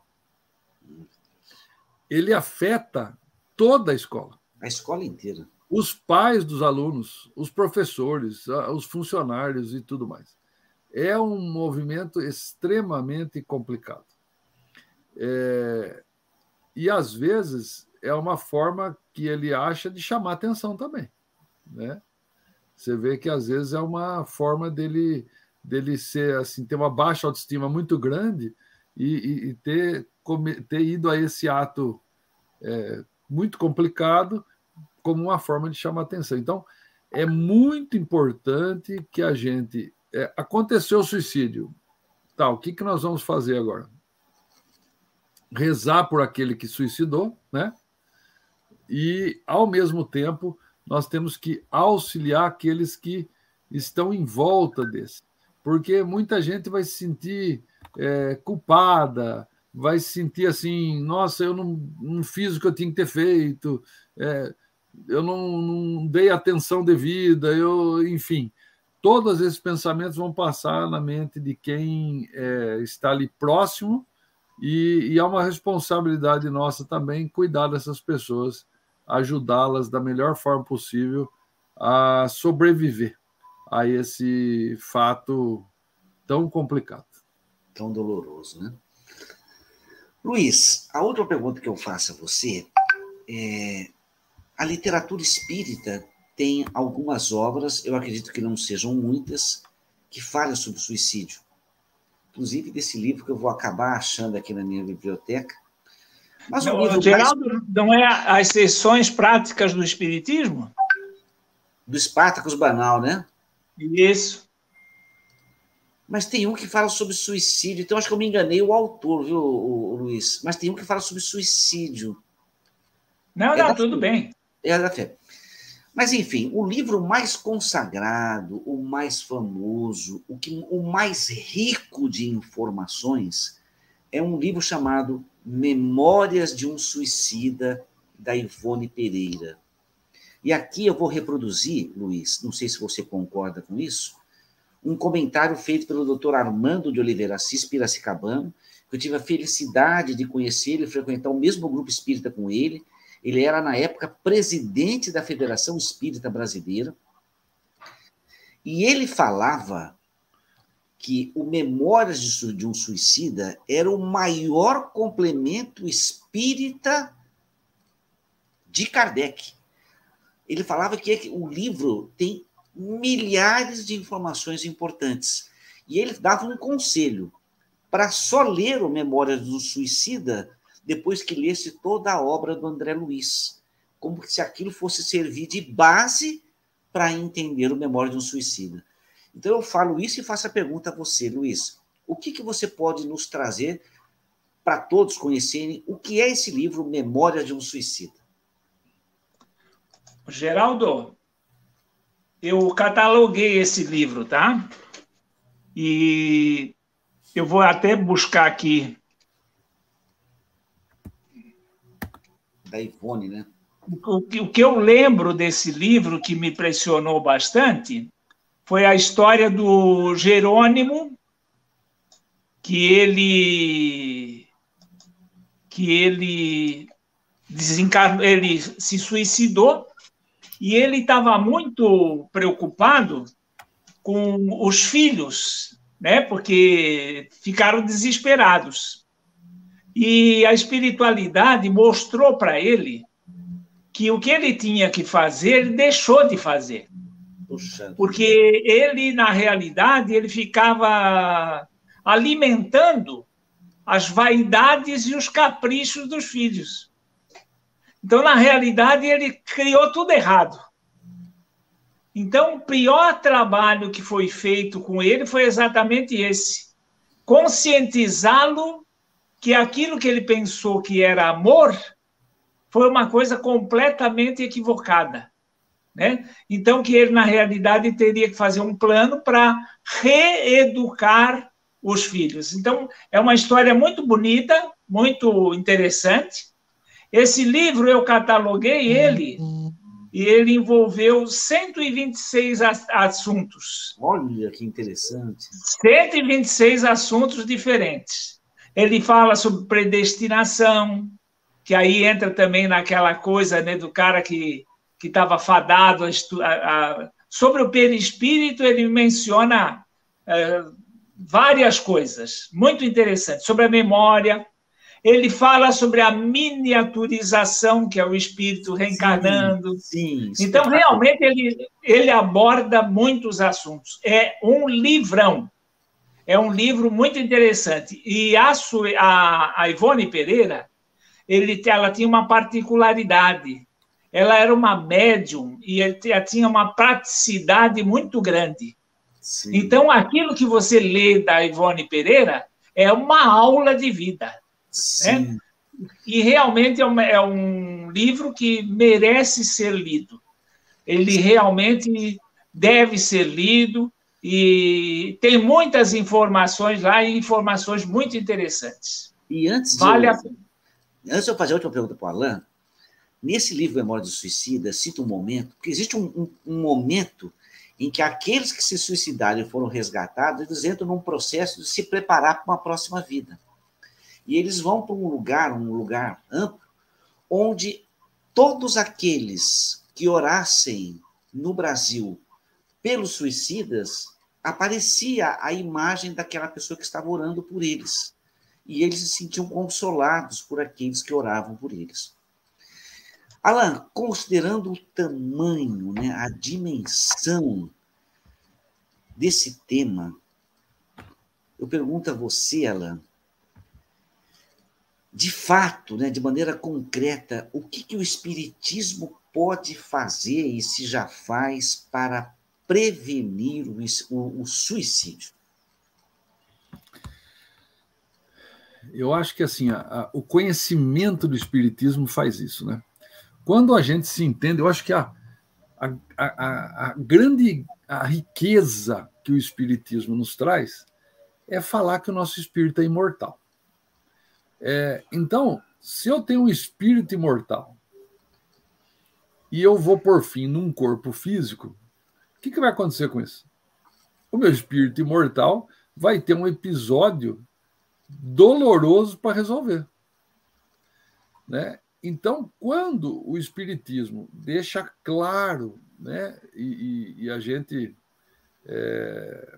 Ele afeta toda a escola. A escola inteira. Os pais dos alunos, os professores, os funcionários e tudo mais. É um movimento extremamente complicado. É... E, às vezes, é uma forma que ele acha de chamar atenção também, né? Você vê que, às vezes, é uma forma dele, dele ser, assim, ter uma baixa autoestima muito grande e, e, e ter, ter ido a esse ato é, muito complicado como uma forma de chamar atenção. Então, é muito importante que a gente... É, aconteceu o suicídio. Tá, o que, que nós vamos fazer agora? Rezar por aquele que suicidou, né? E, ao mesmo tempo, nós temos que auxiliar aqueles que estão em volta desse. Porque muita gente vai se sentir é, culpada, vai se sentir assim, nossa, eu não, não fiz o que eu tinha que ter feito, é, eu não, não dei atenção devida, eu, enfim, todos esses pensamentos vão passar na mente de quem é, está ali próximo e, e é uma responsabilidade nossa também cuidar dessas pessoas, ajudá-las da melhor forma possível a sobreviver a esse fato tão complicado. Tão doloroso, né? Luiz, a outra pergunta que eu faço a você é: a literatura espírita tem algumas obras, eu acredito que não sejam muitas, que falam sobre suicídio. Inclusive desse livro que eu vou acabar achando aqui na minha biblioteca. Mas não, o livro Geraldo, mais... não é as sessões práticas do Espiritismo? Do Spartacus Banal, né? Isso. Mas tem um que fala sobre suicídio, então acho que eu me enganei o autor, viu, o, o Luiz? Mas tem um que fala sobre suicídio. Não, é não, tudo fé. bem. É da fé. Mas, enfim, o livro mais consagrado, o mais famoso, o, que, o mais rico de informações é um livro chamado Memórias de um Suicida, da Ivone Pereira. E aqui eu vou reproduzir, Luiz, não sei se você concorda com isso, um comentário feito pelo doutor Armando de Oliveira Assis, piracicabano, que eu tive a felicidade de conhecer e frequentar o mesmo grupo espírita com ele. Ele era, na época, presidente da Federação Espírita Brasileira, e ele falava que o Memórias de um Suicida era o maior complemento espírita de Kardec. Ele falava que o livro tem milhares de informações importantes. E ele dava um conselho para só ler o Memórias do Suicida depois que lesse toda a obra do André Luiz, como se aquilo fosse servir de base para entender o Memórias de um Suicida. Então eu falo isso e faço a pergunta a você, Luiz. O que, que você pode nos trazer para todos conhecerem o que é esse livro Memórias de um Suicida? Geraldo, eu cataloguei esse livro, tá? E eu vou até buscar aqui. Da Ivone, né? O, o que eu lembro desse livro, que me impressionou bastante, foi a história do Jerônimo, que ele, que ele, desencarnou, ele se suicidou, e ele estava muito preocupado com os filhos, né? Porque ficaram desesperados. E a espiritualidade mostrou para ele que o que ele tinha que fazer, ele deixou de fazer. Puxa. Porque ele, na realidade, ele ficava alimentando as vaidades e os caprichos dos filhos. Então, na realidade, ele criou tudo errado. Então, o pior trabalho que foi feito com ele foi exatamente esse. Conscientizá-lo que aquilo que ele pensou que era amor foi uma coisa completamente equivocada, né? Então, que ele, na realidade, teria que fazer um plano para reeducar os filhos. Então, é uma história muito bonita, muito interessante. Esse livro, eu cataloguei ele, e ele envolveu cento e vinte e seis assuntos. Olha, que interessante. cento e vinte e seis assuntos diferentes. Ele fala sobre predestinação, que aí entra também naquela coisa, né, do cara que que estava fadado a, a, a... Sobre o perispírito, ele menciona uh, várias coisas muito interessantes. Sobre a memória, ele fala sobre a miniaturização, que é o espírito reencarnando. Sim, sim, então, realmente, ele, ele aborda muitos assuntos. É um livrão. É um livro muito interessante. E a, a, a Ivone Pereira, ele, ela tinha uma particularidade. Ela era uma médium e ela tinha uma praticidade muito grande. Sim. Então, aquilo que você lê da Ivone Pereira é uma aula de vida. Né? E realmente é, uma, é um livro que merece ser lido. Ele Sim. realmente deve ser lido e tem muitas informações lá e informações muito interessantes. E antes vale de eu, a... antes de eu fazer a última pergunta para o Alain, nesse livro Memória do Suicida, cita um momento, porque existe um, um, um momento em que aqueles que se suicidaram e foram resgatados, eles entram num processo de se preparar para uma próxima vida. E eles vão para um lugar, um lugar amplo, onde todos aqueles que orassem no Brasil pelos suicidas, aparecia a imagem daquela pessoa que estava orando por eles. E eles se sentiam consolados por aqueles que oravam por eles. Alain, considerando o tamanho, né, a dimensão desse tema, eu pergunto a você, Alain, de fato, né, de maneira concreta, o que, que o Espiritismo pode fazer e se já faz para prevenir o, o, o suicídio? Eu acho que assim, a, a, o conhecimento do Espiritismo faz isso, né? Quando a gente se entende, eu acho que a, a, a, a grande a riqueza que o Espiritismo nos traz é falar que o nosso espírito é imortal. É, então, se eu tenho um espírito imortal e eu vou por fim num corpo físico, o que, que vai acontecer com isso? O meu espírito imortal vai ter um episódio doloroso para resolver, né? Então, quando o Espiritismo deixa claro, né, e, e, e a gente... É,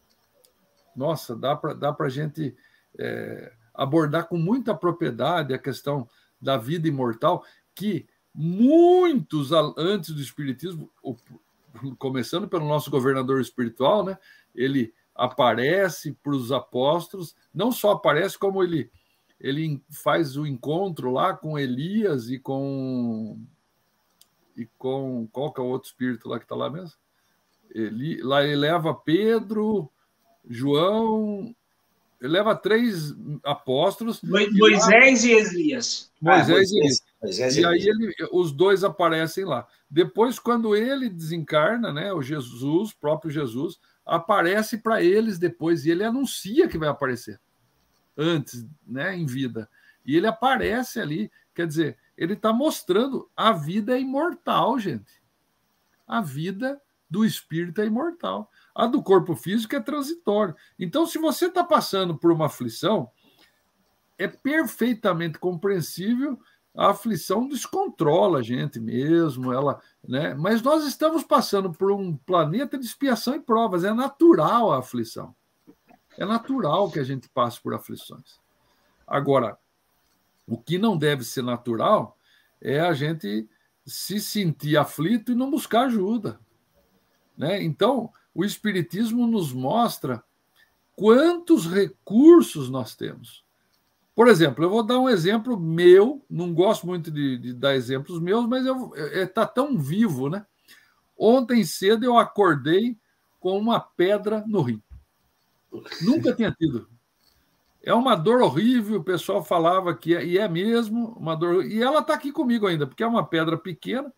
nossa, dá para dá para a gente é, abordar com muita propriedade a questão da vida imortal, que muitos antes do Espiritismo, começando pelo nosso governador espiritual, né, ele aparece para os apóstolos, não só aparece, como ele, ele faz o encontro lá com Elias e com... E com qual que é o outro espírito lá que está lá mesmo? Ele, lá ele leva Pedro, João, ele leva três apóstolos. Moisés e, lá, e Elias. Moisés ah, e Elias. Moisés e aí ele, os dois aparecem lá. Depois, quando ele desencarna, né, o Jesus, próprio Jesus, aparece para eles depois, e ele anuncia que vai aparecer antes, né, em vida. E ele aparece ali, quer dizer, ele está mostrando a vida é imortal, gente. A vida do espírito é imortal. A do corpo físico é transitório. Então, se você está passando por uma aflição, é perfeitamente compreensível. A aflição descontrola a gente mesmo, ela, né? Mas nós estamos passando por um planeta de expiação e provas. É natural a aflição. É natural que a gente passe por aflições. Agora, o que não deve ser natural é a gente se sentir aflito e não buscar ajuda, né? Então, o Espiritismo nos mostra quantos recursos nós temos. Por exemplo, eu vou dar um exemplo meu, não gosto muito de, de dar exemplos meus, mas está tão vivo, né? Ontem cedo eu acordei com uma pedra no rim. Nunca tinha tido. É uma dor horrível, o pessoal falava que é, e é mesmo uma dor. E ela está aqui comigo ainda, porque é uma pedra pequena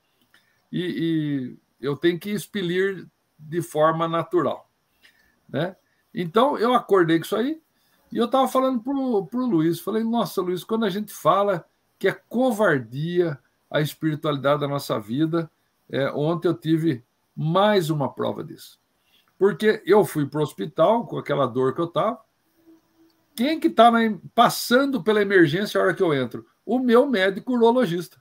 e, e eu tenho que expelir de forma natural, né? Então, eu acordei com isso aí e eu estava falando para o Luiz, falei, nossa, Luiz, quando a gente fala que é covardia a espiritualidade da nossa vida, é, ontem eu tive mais uma prova disso. Porque eu fui para o hospital com aquela dor que eu estava. Quem que está passando pela emergência a hora que eu entro? O meu médico urologista.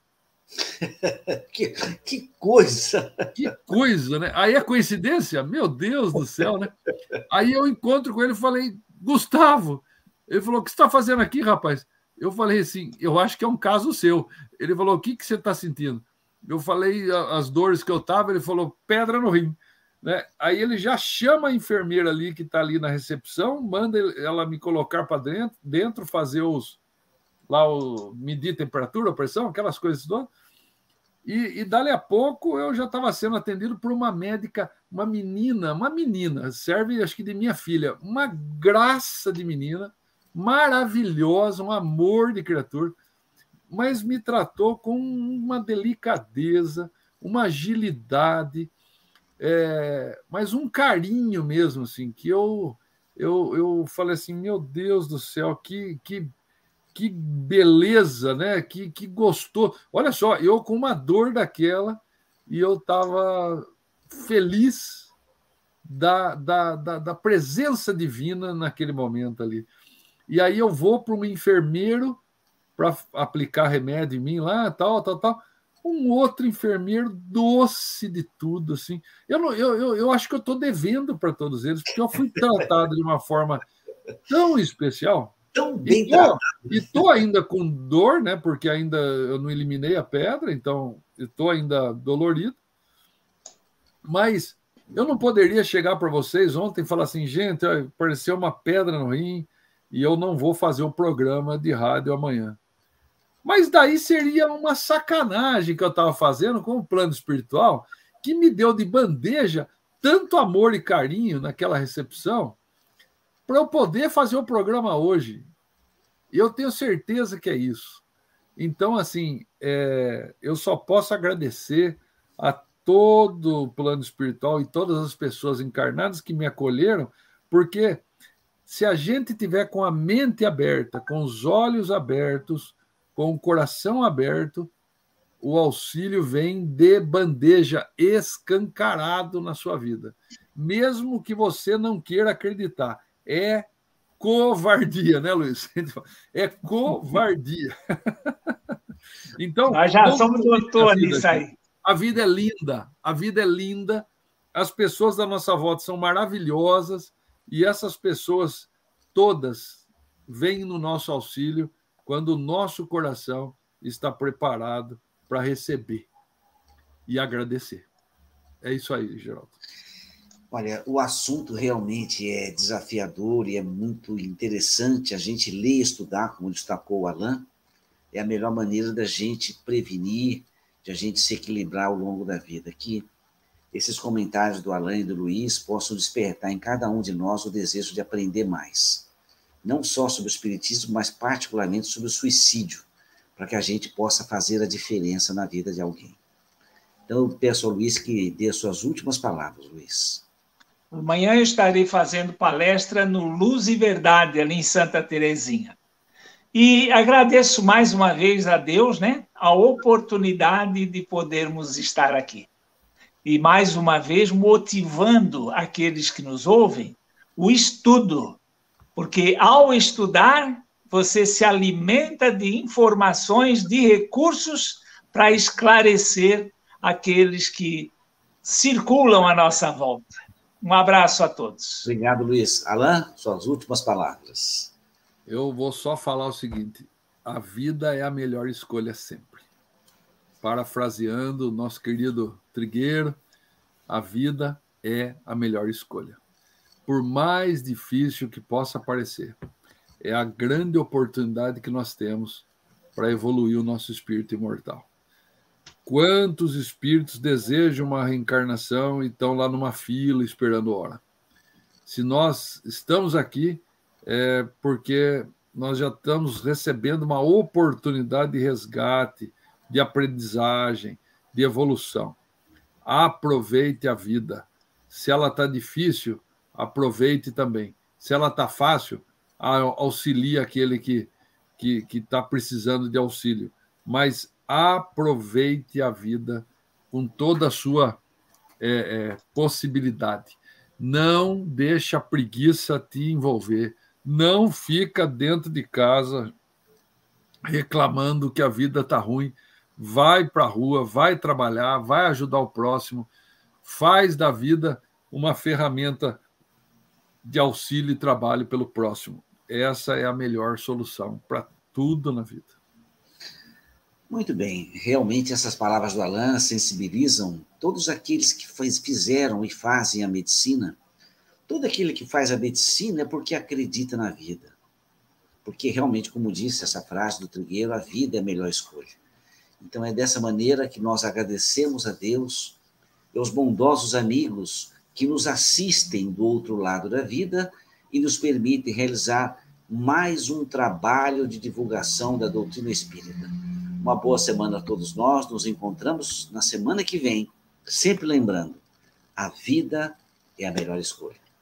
que, que coisa! Que coisa, né? Aí é coincidência? Meu Deus do céu, né? Aí eu encontro com ele e falei, Gustavo, ele falou, o que você está fazendo aqui, rapaz? Eu falei assim, eu acho que é um caso seu. Ele falou, o que, que você está sentindo? Eu falei as dores que eu estava, ele falou, pedra no rim. Né? Aí ele já chama a enfermeira ali que está ali na recepção, manda ela me colocar para dentro, dentro, fazer os lá o medir temperatura, pressão, aquelas coisas todas. E, e dali a pouco eu já estava sendo atendido por uma médica, uma menina, uma menina, serve acho que de minha filha, uma graça de menina, maravilhosa, um amor de criatura, mas me tratou com uma delicadeza, uma agilidade, é, mas um carinho mesmo, assim, que eu, eu, eu falei assim, meu Deus do céu, que, que, que beleza, né? Que, que gostoso. Olha só, eu com uma dor daquela e eu estava feliz da, da, da, da presença divina naquele momento ali. E aí eu vou para um enfermeiro para aplicar remédio em mim lá, tal, tal, tal. Um outro enfermeiro doce de tudo, assim. Eu, não, eu, eu, eu acho que eu estou devendo para todos eles, porque eu fui tratado de uma forma tão especial. Tão bem tratado. E estou ainda com dor, né? Porque ainda eu não eliminei a pedra, então estou ainda dolorido. Mas eu não poderia chegar para vocês ontem e falar assim, gente, apareceu uma pedra no rim e eu não vou fazer o programa de rádio amanhã. Mas daí seria uma sacanagem que eu estava fazendo com o plano espiritual, que me deu de bandeja tanto amor e carinho naquela recepção, para eu poder fazer o programa hoje. E eu tenho certeza que é isso. Então, assim, é, eu só posso agradecer a todo o plano espiritual e todas as pessoas encarnadas que me acolheram, porque se a gente tiver com a mente aberta, com os olhos abertos, com o coração aberto, o auxílio vem de bandeja, escancarado na sua vida. Mesmo que você não queira acreditar. É covardia, né, Luiz? É covardia. Então, nós já somos doutor nisso aí. A vida é linda, a vida é linda, as pessoas da nossa volta são maravilhosas e essas pessoas todas vêm no nosso auxílio quando o nosso coração está preparado para receber e agradecer. É isso aí, Geraldo. Olha, o assunto realmente é desafiador e é muito interessante a gente ler e estudar, como destacou o Alain. É a melhor maneira da gente prevenir, de a gente se equilibrar ao longo da vida. Que esses comentários do Alain e do Luiz possam despertar em cada um de nós o desejo de aprender mais. Não só sobre o espiritismo, mas particularmente sobre o suicídio, para que a gente possa fazer a diferença na vida de alguém. Então, eu peço ao Luiz que dê as suas últimas palavras, Luiz. Amanhã eu estarei fazendo palestra no Luz e Verdade, ali em Santa Terezinha. E agradeço mais uma vez a Deus, né, a oportunidade de podermos estar aqui. E mais uma vez motivando aqueles que nos ouvem o estudo, porque ao estudar você se alimenta de informações, de recursos para esclarecer aqueles que circulam à nossa volta. Um abraço a todos. Obrigado, Luiz. Alain, suas últimas palavras. Eu vou só falar o seguinte: a vida é a melhor escolha sempre. Parafraseando o nosso querido Trigueiro, a vida é a melhor escolha. Por mais difícil que possa parecer, é a grande oportunidade que nós temos para evoluir o nosso espírito imortal. Quantos espíritos desejam uma reencarnação e estão lá numa fila esperando hora? Se nós estamos aqui, é porque nós já estamos recebendo uma oportunidade de resgate, de aprendizagem, de evolução. Aproveite a vida. Se ela está difícil, aproveite também. Se ela está fácil, auxilie aquele que que que está precisando de auxílio. Mas aproveite a vida com toda a sua é, é, possibilidade. Não deixe a preguiça te envolver. Não fica dentro de casa reclamando que a vida está ruim. Vai para a rua, vai trabalhar, vai ajudar o próximo. Faz da vida uma ferramenta de auxílio e trabalho pelo próximo. Essa é a melhor solução para tudo na vida. Muito bem. Realmente essas palavras do Alain sensibilizam todos aqueles que faz, fizeram e fazem a medicina. Todo aquele que faz a medicina é porque acredita na vida. Porque realmente, como disse essa frase do Trigueiro, a vida é a melhor escolha. Então é dessa maneira que nós agradecemos a Deus e aos bondosos amigos que nos assistem do outro lado da vida e nos permitem realizar mais um trabalho de divulgação da doutrina espírita. Uma boa semana a todos nós, nos encontramos na semana que vem, sempre lembrando, a vida é a melhor escolha.